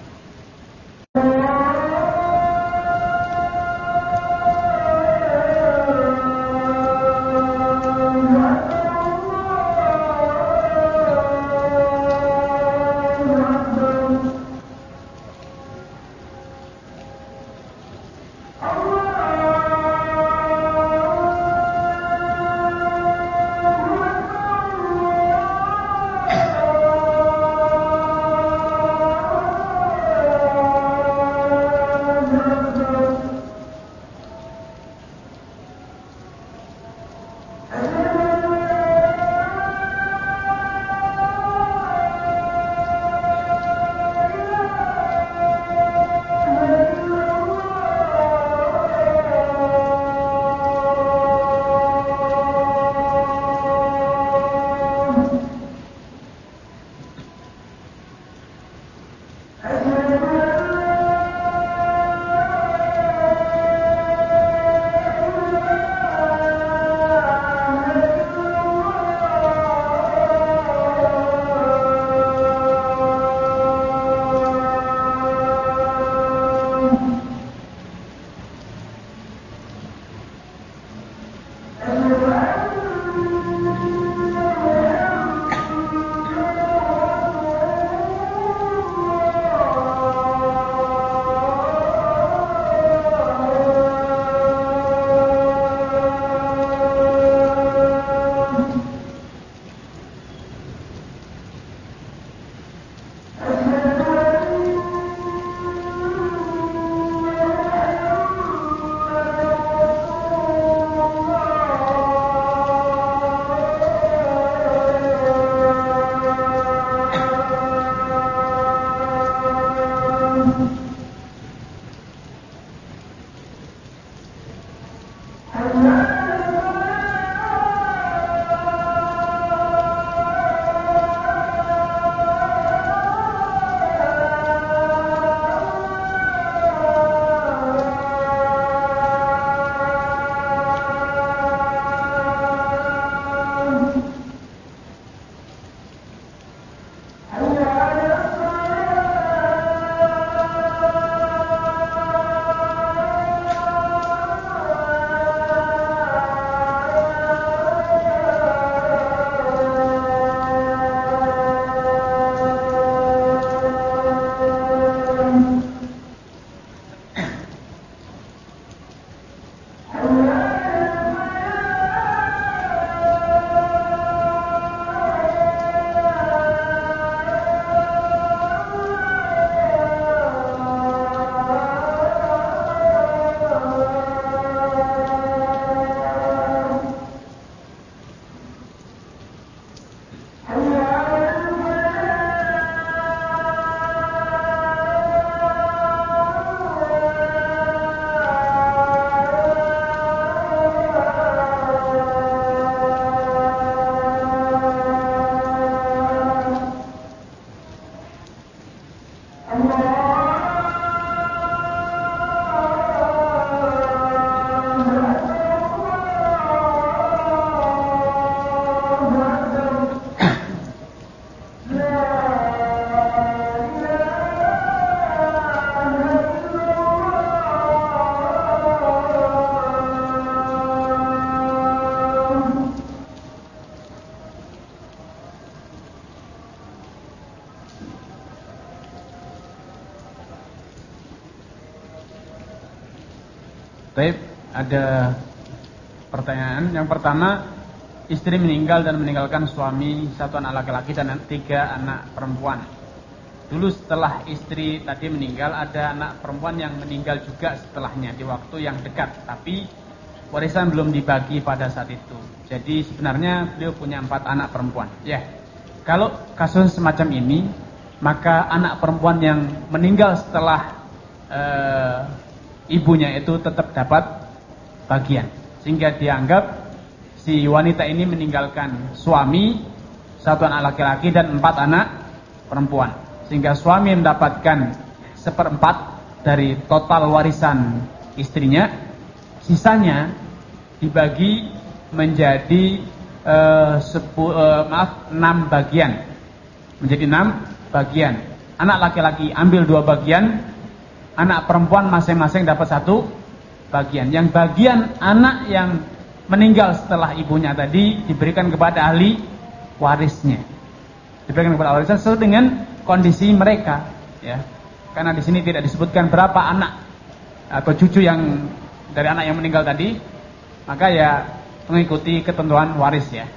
Baik, ada pertanyaan. Yang pertama, istri meninggal dan meninggalkan suami, satu anak laki-laki dan tiga anak perempuan. Dulu setelah istri tadi meninggal, ada anak perempuan yang meninggal juga setelahnya di waktu yang dekat, tapi warisan belum dibagi pada saat itu. Jadi sebenarnya beliau punya empat anak perempuan. Ya, kalau kasus semacam ini, maka anak perempuan yang meninggal setelah uh, ibunya itu tetap dapat bagian, sehingga dianggap si wanita ini meninggalkan suami, satu anak laki-laki dan empat anak perempuan, sehingga suami mendapatkan seperempat dari total warisan istrinya. Sisanya dibagi menjadi uh, sepu, uh, maaf enam bagian, menjadi enam bagian. Anak laki-laki ambil dua bagian, anak perempuan masing-masing dapat satu bagian. Yang bagian anak yang meninggal setelah ibunya tadi diberikan kepada ahli warisnya, diberikan kepada ahli warisnya sesuai dengan kondisi mereka, ya. Karena di sini tidak disebutkan berapa anak atau cucu yang dari anak yang meninggal tadi, maka ya mengikuti ketentuan waris, ya.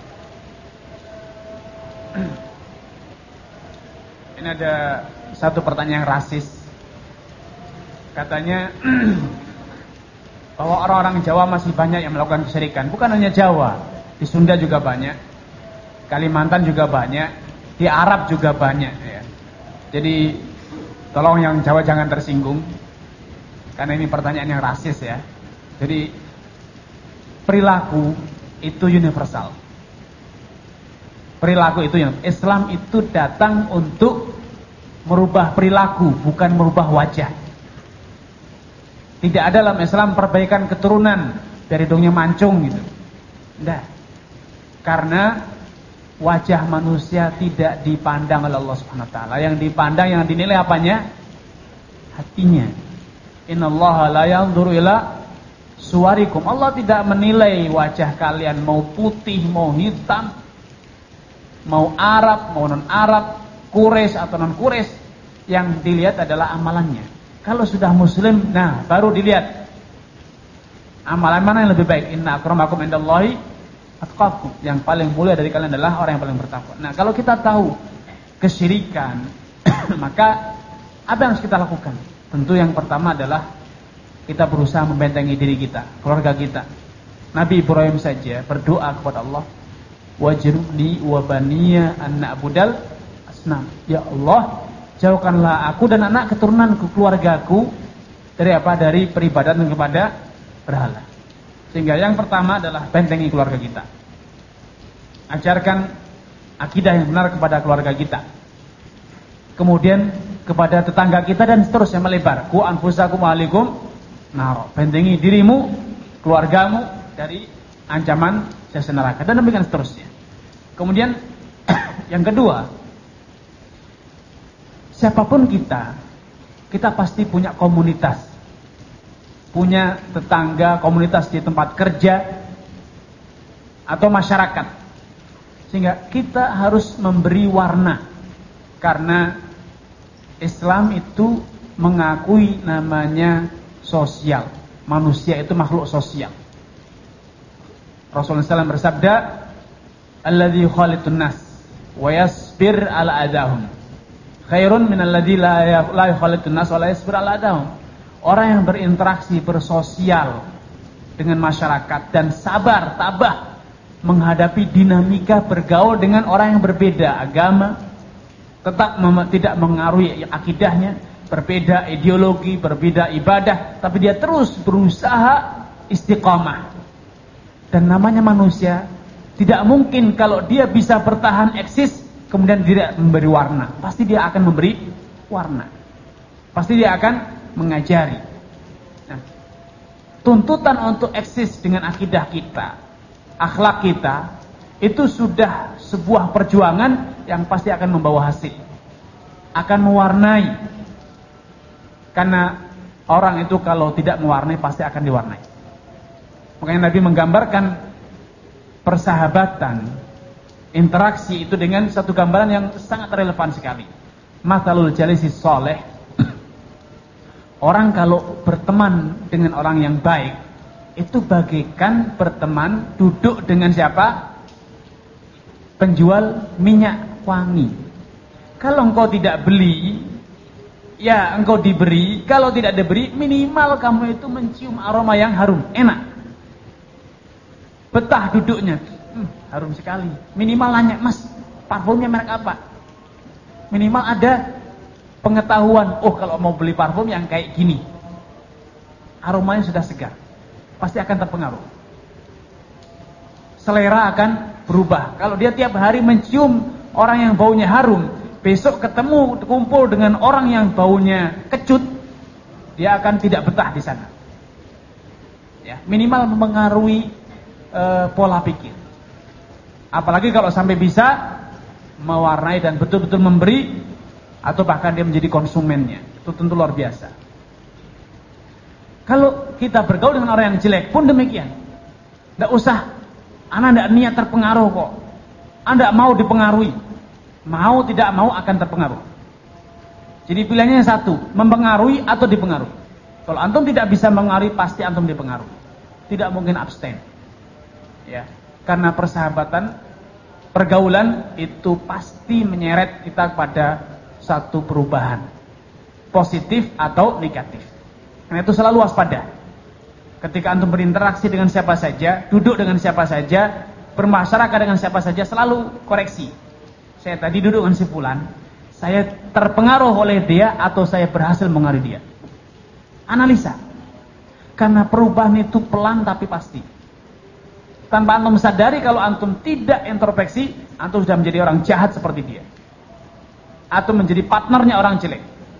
Ini ada satu pertanyaan rasis, katanya bahwa orang-orang Jawa masih banyak yang melakukan kesyirikan. Bukan hanya Jawa, di Sunda juga banyak, Kalimantan juga banyak, di Arab juga banyak, ya. Jadi tolong yang Jawa jangan tersinggung, karena ini pertanyaan yang rasis, ya. Jadi perilaku itu universal. Perilaku itu yang Islam itu datang untuk merubah perilaku, bukan merubah wajah. Tidak ada dalam Islam perbaikan keturunan dari dongnya mancung gitu. Tidak. Karena wajah manusia tidak dipandang oleh Allah Subhanahu wa taala. Yang dipandang, yang dinilai apanya? Hatinya. Innallaha la yanzuru ila suwarikum. Allah tidak menilai wajah kalian mau putih, mau hitam, mau Arab, mau non-Arab, Quraisy atau non-Quraisy. Yang dilihat adalah amalannya. Kalau sudah muslim, nah baru dilihat amalan mana yang lebih baik. Inna akramakum indallahi atqakum. Yang paling mulia dari kalian adalah orang yang paling bertakwa. Nah, kalau kita tahu kesyirikan, maka apa yang harus kita lakukan? Tentu yang pertama adalah kita berusaha membentengi diri kita, keluarga kita. Nabi Ibrahim saja berdoa kepada Allah, wajrubni wa baniya an na'budal asnam. Ya Allah, jauhkanlah aku dan anak keturunan keluargaku dari apa? Dari peribadatan kepada berhala. Sehingga yang pertama adalah bentengi keluarga kita. Ajarkan akidah yang benar kepada keluarga kita. Kemudian kepada tetangga kita dan seterusnya melebar. Ku anfusakum alaikum nar. Bentengi dirimu, keluargamu dari ancaman siksa neraka dan demikian seterusnya. Kemudian yang kedua, siapapun kita, kita pasti punya komunitas, punya tetangga, komunitas di tempat kerja atau masyarakat, sehingga kita harus memberi warna, karena Islam itu mengakui namanya sosial. Manusia itu makhluk sosial. Rasulullah shallallahu alaihi wasallam bersabda, "Alladzi khalitun nas wa yasbir ala adahum khairun minalladzi la yukhalitun nas wa la yasbir ala adahum." Orang yang berinteraksi, bersosial dengan masyarakat dan sabar, tabah menghadapi dinamika bergaul dengan orang yang berbeda agama, tetap mem- tidak mengaruhi akidahnya, berbeda ideologi, berbeda ibadah, tapi dia terus berusaha istiqamah. Dan namanya manusia, tidak mungkin kalau dia bisa bertahan eksis kemudian tidak memberi warna. Pasti dia akan memberi warna. Pasti dia akan mengajari. Nah, tuntutan untuk eksis dengan akidah kita, akhlak kita, itu sudah sebuah perjuangan yang pasti akan membawa hasil, akan mewarnai. Karena orang itu kalau tidak mewarnai pasti akan diwarnai. Makanya Nabi menggambarkan persahabatan, interaksi itu dengan satu gambaran yang sangat relevan sekali. Mathalul jalisi soleh. Orang kalau berteman dengan orang yang baik, itu bagaikan berteman duduk dengan siapa? Penjual minyak wangi. Kalau engkau tidak beli, ya engkau diberi. Kalau tidak diberi, minimal kamu itu mencium aroma yang harum, enak. Betah duduknya, hmm, harum sekali. Minimal nanya, mas, parfumnya merek apa? Minimal ada pengetahuan, oh kalau mau beli parfum yang kayak gini, aromanya sudah segar, pasti akan terpengaruh. Selera akan berubah. Kalau dia tiap hari mencium orang yang baunya harum, besok ketemu kumpul dengan orang yang baunya kecut, dia akan tidak betah di sana. Ya, minimal mempengaruhi Uh, pola pikir. Apalagi kalau sampai bisa mewarnai dan betul-betul memberi, atau bahkan dia menjadi konsumennya, itu tentu luar biasa. Kalau kita bergaul dengan orang yang jelek pun demikian. Tidak usah, Anda tidak niat terpengaruh kok. Anda mau dipengaruhi, mau tidak mau akan terpengaruh. Jadi pilihannya satu, mempengaruhi atau dipengaruhi. Kalau antum tidak bisa mempengaruhi, pasti antum dipengaruhi. Tidak mungkin abstain. Ya, karena persahabatan, pergaulan itu pasti menyeret kita pada satu perubahan, positif atau negatif. Karena itu selalu waspada. Ketika antum berinteraksi dengan siapa saja, duduk dengan siapa saja, bermasyarakat dengan siapa saja, selalu koreksi. Saya tadi duduk dengan si fulan, saya terpengaruh oleh dia atau saya berhasil mengaruhi dia. Analisa. Karena perubahan itu pelan tapi pasti. Tanpa antum sadari, kalau antum tidak introspeksi, antum sudah menjadi orang jahat seperti dia, atau menjadi partnernya orang jelek.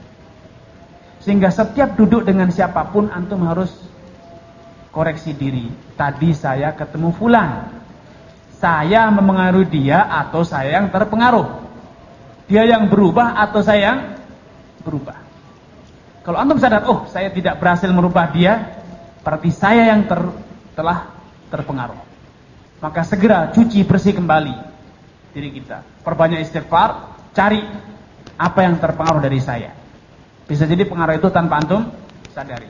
Sehingga setiap duduk dengan siapapun, antum harus koreksi diri. Tadi saya ketemu fulan, saya mempengaruhi dia atau saya yang terpengaruh? Dia yang berubah atau saya yang berubah? Kalau antum sadar, oh saya tidak berhasil merubah dia, berarti saya yang ter, telah terpengaruh. Maka segera cuci bersih kembali diri kita. Perbanyak istighfar, cari apa yang terpengaruh dari saya. Bisa jadi pengaruh itu tanpa antum sadari.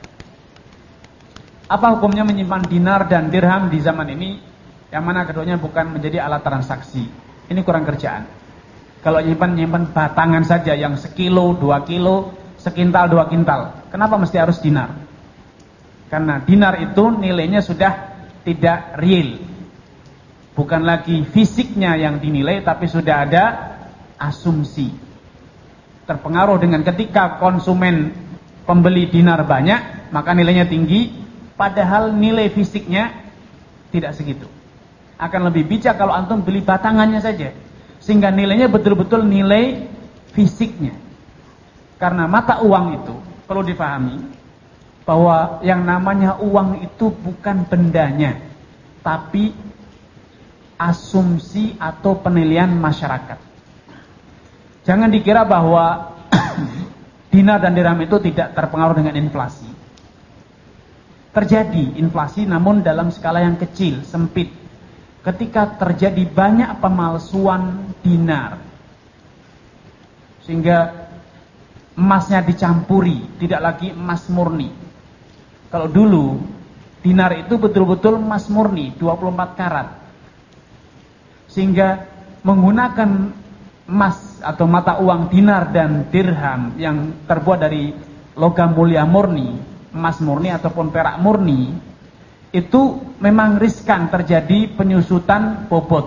Apa hukumnya menyimpan dinar dan dirham di zaman ini, yang mana keduanya bukan menjadi alat transaksi? Ini kurang kerjaan. Kalau nyimpan-nyimpan batangan saja yang sekilo, dua kilo, sekintal, dua kintal, kenapa mesti harus dinar? Karena dinar itu nilainya sudah tidak real. Bukan lagi fisiknya yang dinilai, tapi sudah ada asumsi. Terpengaruh dengan ketika konsumen pembeli dinar banyak, maka nilainya tinggi, padahal nilai fisiknya tidak segitu. Akan lebih bijak kalau antum beli batangannya saja, sehingga nilainya betul-betul nilai fisiknya. Karena mata uang itu, perlu difahami, bahwa yang namanya uang itu bukan bendanya, tapi asumsi atau penilaian masyarakat. Jangan dikira bahwa dinar dan dirham itu tidak terpengaruh dengan inflasi. Terjadi inflasi, namun dalam skala yang kecil, sempit. Ketika terjadi banyak pemalsuan dinar, sehingga emasnya dicampuri, tidak lagi emas murni. Kalau dulu dinar itu betul-betul emas murni, dua puluh empat karat. Sehingga menggunakan emas atau mata uang dinar dan dirham yang terbuat dari logam mulia murni, emas murni ataupun perak murni, itu memang riskan terjadi penyusutan bobot.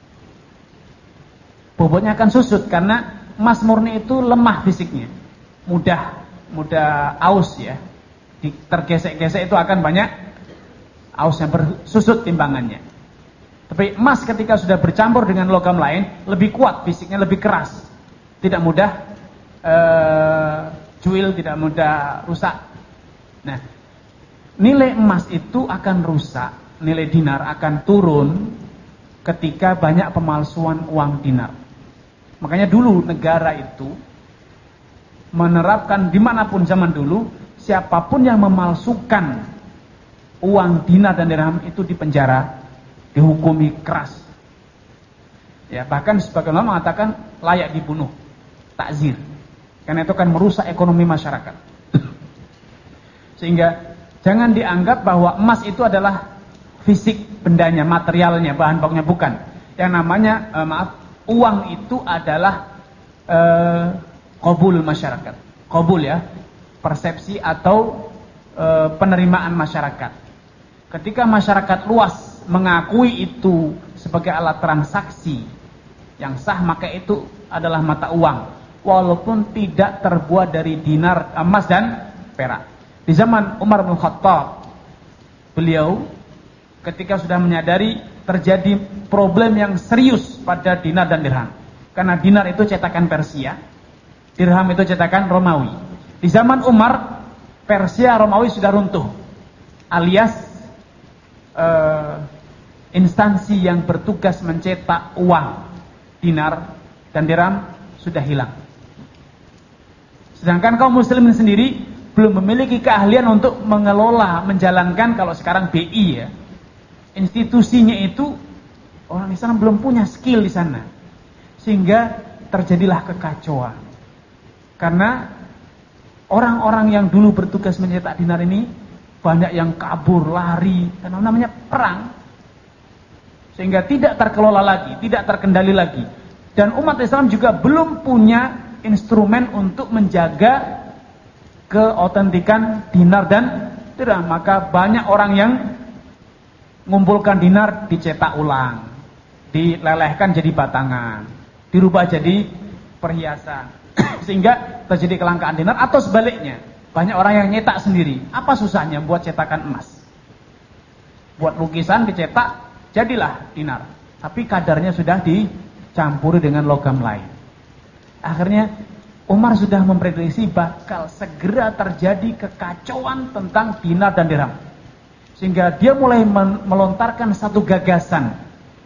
Bobotnya akan susut karena emas murni itu lemah fisiknya, mudah mudah aus ya, tergesek-gesek itu akan banyak aus yang bersusut timbangannya. Tapi emas ketika sudah bercampur dengan logam lain, lebih kuat fisiknya, lebih keras, tidak mudah uh, cuil, tidak mudah rusak. Nah, nilai emas itu akan rusak, nilai dinar akan turun ketika banyak pemalsuan uang dinar. Makanya dulu negara itu menerapkan, dimanapun zaman dulu, siapapun yang memalsukan uang dinar dan dirham itu dipenjara, dihukumi keras. Ya, bahkan sebagian ulama mengatakan layak dibunuh, takzir. Karena itu akan merusak ekonomi masyarakat. Sehingga Jangan dianggap bahwa emas itu adalah fisik bendanya, materialnya, bahan pokoknya, bukan. Yang namanya eh, maaf, uang itu adalah eh, qabul masyarakat. Qabul ya, persepsi atau eh, penerimaan masyarakat. Ketika masyarakat luas mengakui itu sebagai alat transaksi yang sah, maka itu adalah mata uang, walaupun tidak terbuat dari dinar, emas dan perak. Di zaman Umar bin Khattab, beliau ketika sudah menyadari terjadi problem yang serius pada dinar dan dirham. Karena dinar itu cetakan Persia, dirham itu cetakan Romawi. Di zaman Umar, Persia Romawi sudah runtuh, alias uh, instansi yang bertugas mencetak uang dinar dan dirham sudah hilang. Sedangkan kaum muslimin sendiri belum memiliki keahlian untuk mengelola, menjalankan, kalau sekarang B I ya, institusinya itu orang Islam belum punya skill di sana, sehingga terjadilah kekacauan. Karena orang-orang yang dulu bertugas mencetak dinar ini banyak yang kabur, lari, karena namanya perang, sehingga tidak terkelola lagi, tidak terkendali lagi. Dan umat Islam juga belum punya instrumen untuk menjaga keotentikan dinar dan dirham. Maka banyak orang yang mengumpulkan dinar dicetak ulang, dilelehkan jadi batangan, dirubah jadi perhiasan, sehingga terjadi kelangkaan dinar. Atau sebaliknya, banyak orang yang nyetak sendiri. Apa susahnya buat cetakan emas? Buat lukisan dicetak, jadilah dinar, tapi kadarnya sudah dicampuri dengan logam lain. Akhirnya Umar sudah memprediksi bakal segera terjadi kekacauan tentang dinar dan dirham, sehingga dia mulai melontarkan satu gagasan,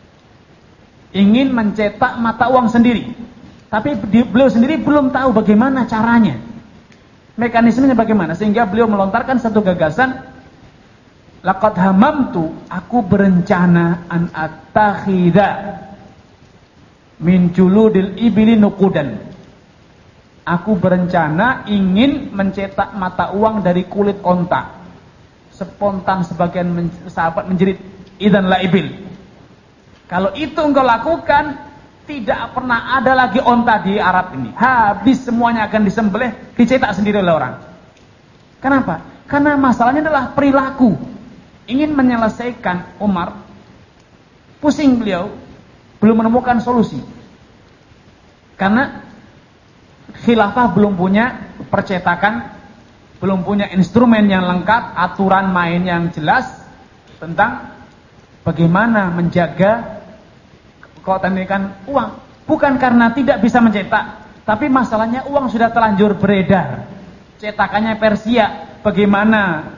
ingin mencetak mata uang sendiri. Tapi beliau sendiri belum tahu bagaimana caranya, mekanismenya bagaimana, sehingga beliau melontarkan satu gagasan, laqad hamamtu, aku berencana an attakhidha min juludil ibili nuqudan. Aku berencana ingin mencetak mata uang dari kulit onta. Spontan sebagian men sahabat menjerit, idzan la ibil. Kalau itu engkau lakukan, tidak pernah ada lagi onta di Arab ini. Habis semuanya akan disembelih, dicetak sendiri oleh orang. Kenapa? Karena masalahnya adalah perilaku. Ingin menyelesaikan Umar, pusing beliau, belum menemukan solusi. Karena khilafah belum punya percetakan, belum punya instrumen yang lengkap, aturan main yang jelas tentang bagaimana menjaga keotentikan uang. Bukan karena tidak bisa mencetak, tapi masalahnya uang sudah terlanjur beredar. Cetakannya Persia, bagaimana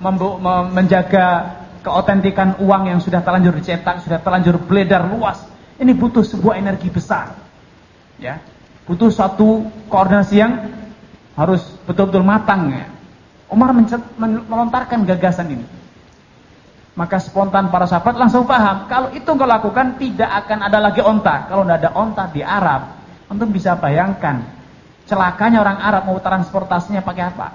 menjaga keotentikan uang yang sudah terlanjur dicetak, sudah terlanjur beredar luas. Ini butuh sebuah energi besar, ya, butuh satu koordinasi yang harus betul-betul matang, ya. Umar melontarkan gagasan ini, maka spontan para sahabat langsung paham, kalau itu engkau lakukan tidak akan ada lagi onta. Kalau tidak ada onta di Arab, untuk bisa bayangkan celakanya orang Arab mau transportasinya pakai apa?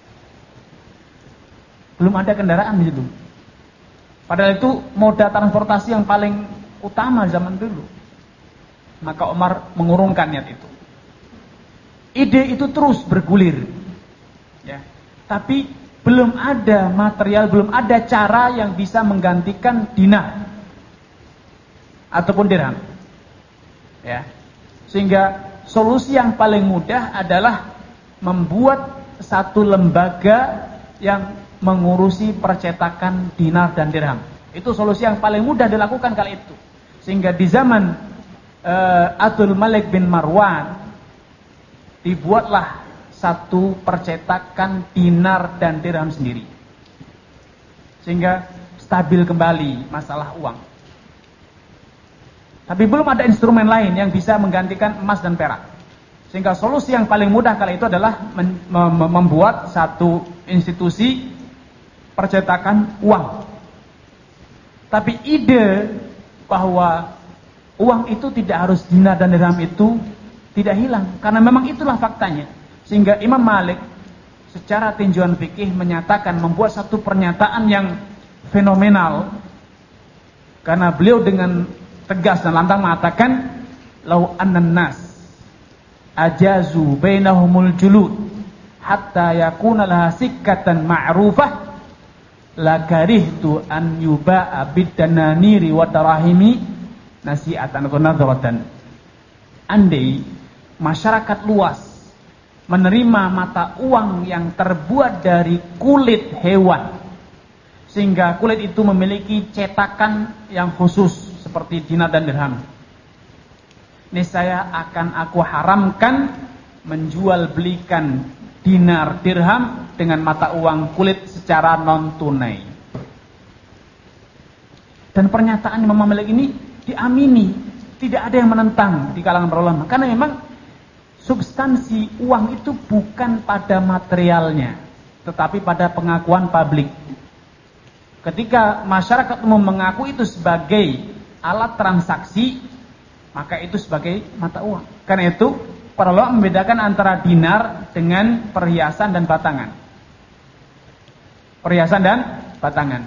Belum ada kendaraan di situ. Padahal itu moda transportasi yang paling utama zaman dulu. Maka Umar mengurungkan niat itu. Ide itu terus bergulir, ya. Tapi belum ada material, belum ada cara yang bisa menggantikan dinar ataupun dirham, ya. Sehingga solusi yang paling mudah adalah membuat satu lembaga yang mengurusi percetakan dinar dan dirham. Itu solusi yang paling mudah dilakukan kali itu. Sehingga di zaman uh, Abdul Malik bin Marwan dibuatlah satu percetakan dinar dan dirham sendiri, sehingga stabil kembali masalah uang. Tapi belum ada instrumen lain yang bisa menggantikan emas dan perak. Sehingga solusi yang paling mudah kali itu adalah membuat satu institusi percetakan uang. Tapi ide bahwa uang itu tidak harus dinar dan dirham itu tidak hilang, karena memang itulah faktanya. Sehingga Imam Malik secara tinjauan fikih menyatakan, membuat satu pernyataan yang fenomenal, karena beliau dengan tegas dan lantang mengatakan, lau annan nas ajazu bainahumul julud hatta yakuna laha sikkatan ma'rufah la karihtu an yuba'a bidananiri wa darahimi nasi'atan atau nadratan. Andai masyarakat luas menerima mata uang yang terbuat dari kulit hewan, sehingga kulit itu memiliki cetakan yang khusus seperti dinar dan dirham, niscaya akan aku haramkan menjual belikan dinar dirham dengan mata uang kulit secara non tunai. Dan pernyataan Imam Malik ini diamini, tidak ada yang menentang di kalangan para ulama, karena memang substansi uang itu bukan pada materialnya, tetapi pada pengakuan publik. Ketika masyarakat umum mengaku itu sebagai alat transaksi, maka itu sebagai mata uang. Karena itu para ulama membedakan antara dinar dengan perhiasan dan batangan. Perhiasan dan batangan.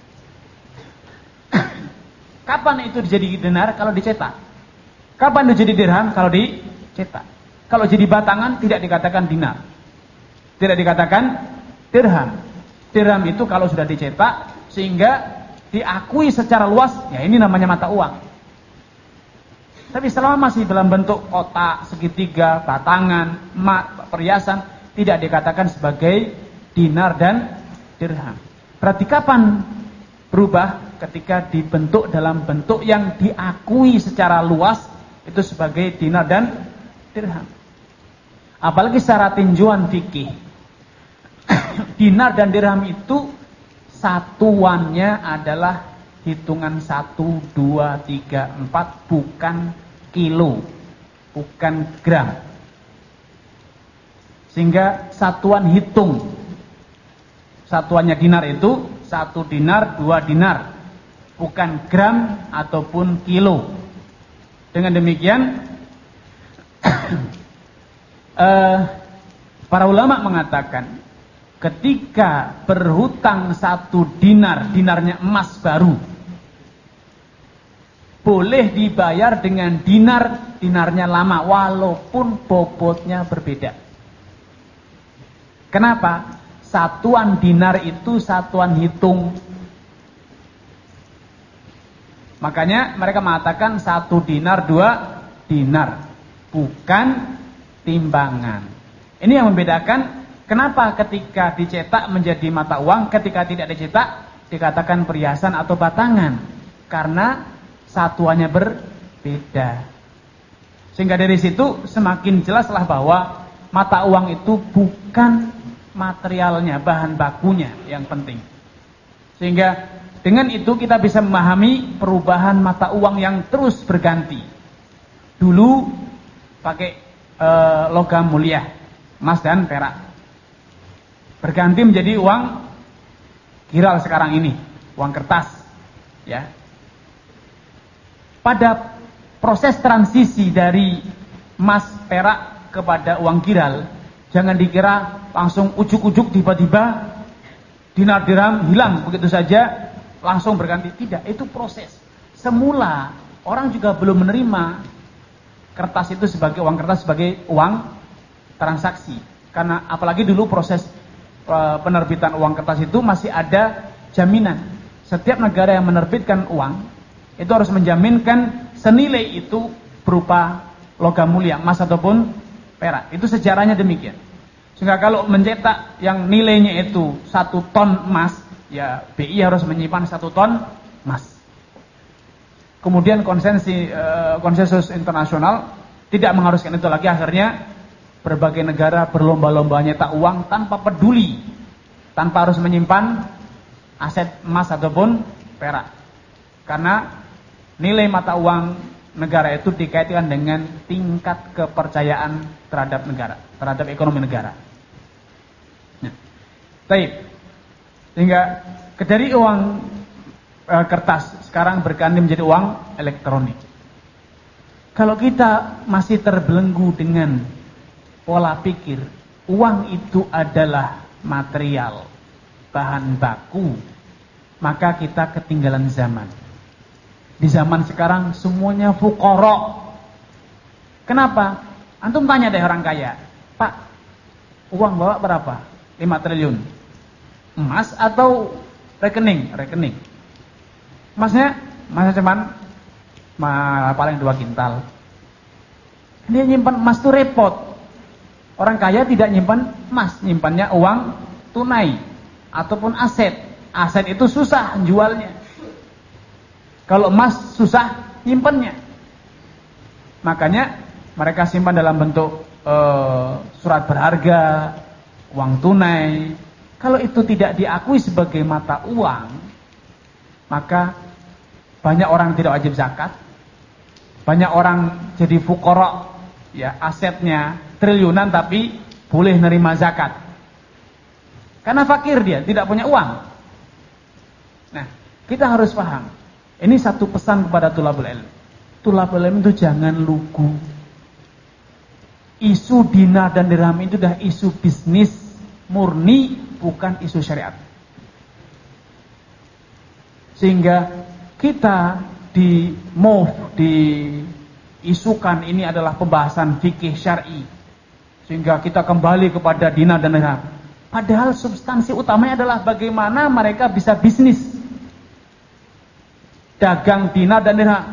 Kapan itu jadi dinar? Kalau dicetak. Kapan itu jadi dirham? Kalau dicetak. Kalau jadi batangan tidak dikatakan dinar, tidak dikatakan dirham. Dirham itu kalau sudah dicetak sehingga diakui secara luas, ya ini namanya mata uang. Tapi selama masih dalam bentuk kotak, segitiga, batangan, mat, perhiasan, tidak dikatakan sebagai dinar dan dirham. Berarti kapan berubah? Ketika dibentuk dalam bentuk yang diakui secara luas, itu sebagai dinar dan dirham. Apalagi secara tinjauan fikih, dinar dan dirham itu satuannya adalah hitungan satu, dua, tiga, empat, bukan kilo, bukan gram. Sehingga satuan hitung, satuannya dinar itu satu dinar, dua dinar, bukan gram ataupun kilo. Dengan demikian uh, para ulama mengatakan, ketika berhutang satu dinar, dinarnya emas baru, boleh dibayar dengan dinar, dinarnya lama, walaupun bobotnya berbeda. Kenapa? Satuan dinar itu satuan hitung. Makanya mereka mengatakan satu dinar, dua dinar, bukan timbangan. Ini yang membedakan kenapa ketika dicetak menjadi mata uang, ketika tidak dicetak dikatakan perhiasan atau batangan, karena satuannya berbeda. Sehingga dari situ semakin jelaslah bahwa mata uang itu bukan materialnya, bahan bakunya yang penting. Sehingga dengan itu kita bisa memahami perubahan mata uang yang terus berganti. Dulu pakai e, logam mulia, emas dan perak, berganti menjadi uang giral sekarang ini, uang kertas, ya. Pada proses transisi dari emas perak kepada uang giral, jangan dikira langsung ujuk-ujuk tiba-tiba dinar dirham hilang begitu saja langsung berganti. Tidak, itu proses. Semula orang juga belum menerima kertas itu sebagai uang kertas, sebagai uang transaksi. Karena apalagi dulu proses penerbitan uang kertas itu masih ada jaminan. Setiap negara yang menerbitkan uang itu harus menjaminkan senilai itu berupa logam mulia, emas ataupun perak. Itu sejarahnya demikian. Sehingga kalau mencetak yang nilainya itu satu ton emas, ya B I harus menyimpan satu ton emas. Kemudian konsensi, eh, konsensus internasional tidak mengharuskan itu lagi. Akhirnya berbagai negara berlomba-lomba nyetak uang tanpa peduli, tanpa harus menyimpan aset emas ataupun perak. Karena nilai mata uang negara itu dikaitkan dengan tingkat kepercayaan terhadap negara, terhadap ekonomi negara. Nah, baik. Sehingga dari uang e, kertas sekarang berganti menjadi uang elektronik. Kalau kita masih terbelenggu dengan pola pikir uang itu adalah material, bahan baku, maka kita ketinggalan zaman. Di zaman sekarang semuanya fuqara. Kenapa? Antum tanya deh orang kaya, Pak, uang bawa berapa? lima triliun. Emas atau rekening? Rekening. Emasnya, emasnya cuman paling dua kintal. Dia nyimpan emas itu repot. Orang kaya tidak nyimpan emas, nyimpannya uang tunai ataupun aset. Aset itu susah jualnya. Kalau emas susah nyimpannya. Makanya mereka simpan dalam bentuk uh, surat berharga, uang tunai. Kalau itu tidak diakui sebagai mata uang, maka banyak orang tidak wajib zakat, banyak orang jadi fuqara, ya asetnya triliunan tapi boleh nerima zakat. Karena fakir dia, tidak punya uang. Nah, kita harus paham. Ini satu pesan kepada tulabul ilm. Tulabul ilm itu jangan lugu. Isu dinar dan dirham itu dah isu bisnis murni, bukan isu syariat. Sehingga kita di move, diisukan ini adalah pembahasan fikih syar'i. Sehingga kita kembali kepada dinar dan dirham. Padahal substansi utamanya adalah bagaimana mereka bisa bisnis. Dagang dinar dan dirham.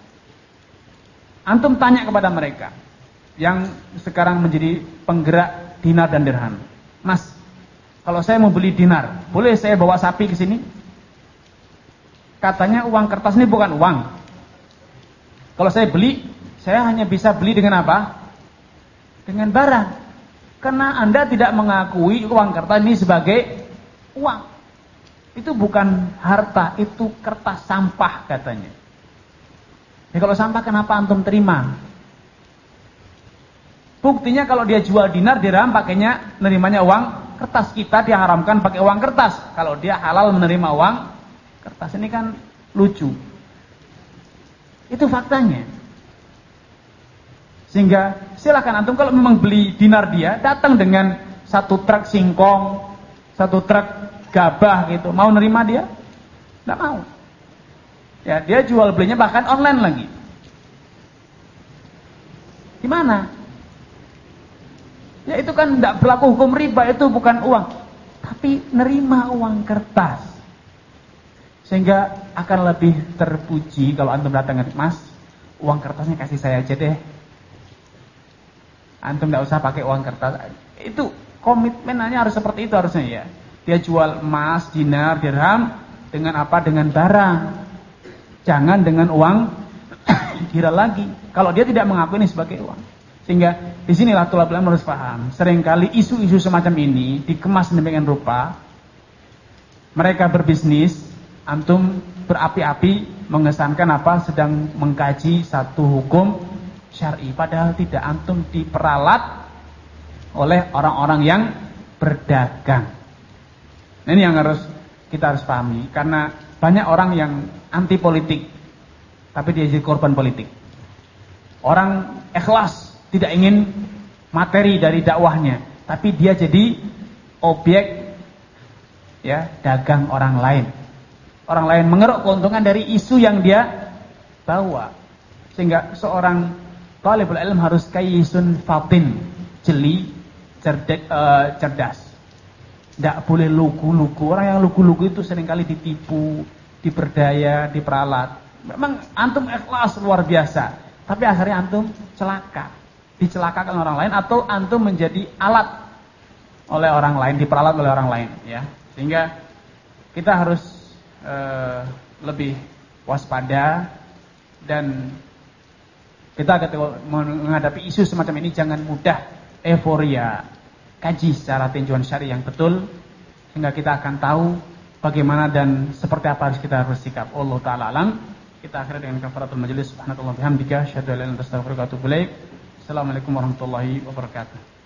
Antum tanya kepada mereka yang sekarang menjadi penggerak dinar dan dirham. Mas, kalau saya mau beli dinar, boleh saya bawa sapi ke sini? Katanya uang kertas ini bukan uang. Kalau saya beli, saya hanya bisa beli dengan apa? Dengan barang. Karena Anda tidak mengakui uang kertas ini sebagai uang. Itu bukan harta, itu kertas sampah katanya. Ya kalau sampah kenapa antum terima? Buktinya kalau dia jual dinar dirham pakainya nerimanya uang kertas. Kita diharamkan pakai uang kertas. Kalau dia halal menerima uang kertas, ini kan lucu. Itu faktanya. Sehingga silakan antum kalau memang beli dinar dia, datang dengan satu truk singkong, satu truk gabah gitu. Mau nerima dia? Tidak mau. Ya, dia jual belinya bahkan online lagi. Gimana? Ya itu kan tidak berlaku hukum riba, itu bukan uang. Tapi nerima uang kertas. Sehingga akan lebih terpuji kalau antum datang, Mas, uang kertasnya kasih saya aja deh. Antum tidak usah pakai uang kertas. Itu komitmennya harus seperti itu harusnya ya. Dia jual emas, dinar, dirham dengan apa? Dengan barang. Jangan dengan uang kira lagi. Kalau dia tidak mengakui ini sebagai uang. Sehingga disinilah tulabul ilm harus paham. Seringkali isu-isu semacam ini dikemas demikian rupa. Mereka berbisnis, antum berapi-api mengesankan apa? Sedang mengkaji satu hukum syar'i. Padahal tidak, antum diperalat oleh orang-orang yang berdagang. Nah, ini yang harus kita harus pahami. Karena banyak orang yang anti politik, tapi dia jadi korban politik. Orang ikhlas, tidak ingin materi dari dakwahnya, tapi dia jadi objek ya dagang orang lain. Orang lain mengeruk keuntungan dari isu yang dia bawa. Sehingga seorang talibul ilm harus kayyisun fatin, jeli, cerdik, uh, cerdas. Tidak boleh lugu-lugu. Orang yang lugu-lugu itu seringkali ditipu, diperdaya, diperalat. Memang antum ikhlas luar biasa, tapi akhirnya antum celaka. Dicelakakan orang lain atau antum menjadi alat oleh orang lain, diperalat oleh orang lain ya. Sehingga kita harus uh, lebih waspada, dan kita ketika menghadapi isu semacam ini jangan mudah euforia. Kaji secara tinjauan syar'i yang betul sehingga kita akan tahu bagaimana dan seperti apa harus kita bersikap. Allah taala alam. Kita akhiri dengan kafaratul majelis. Subhanallahi bihamdika, asyhadu an la ilaha illa anta, astaghfiruka wa atubu ilaik. Assalamualaikum warahmatullahi wabarakatuh.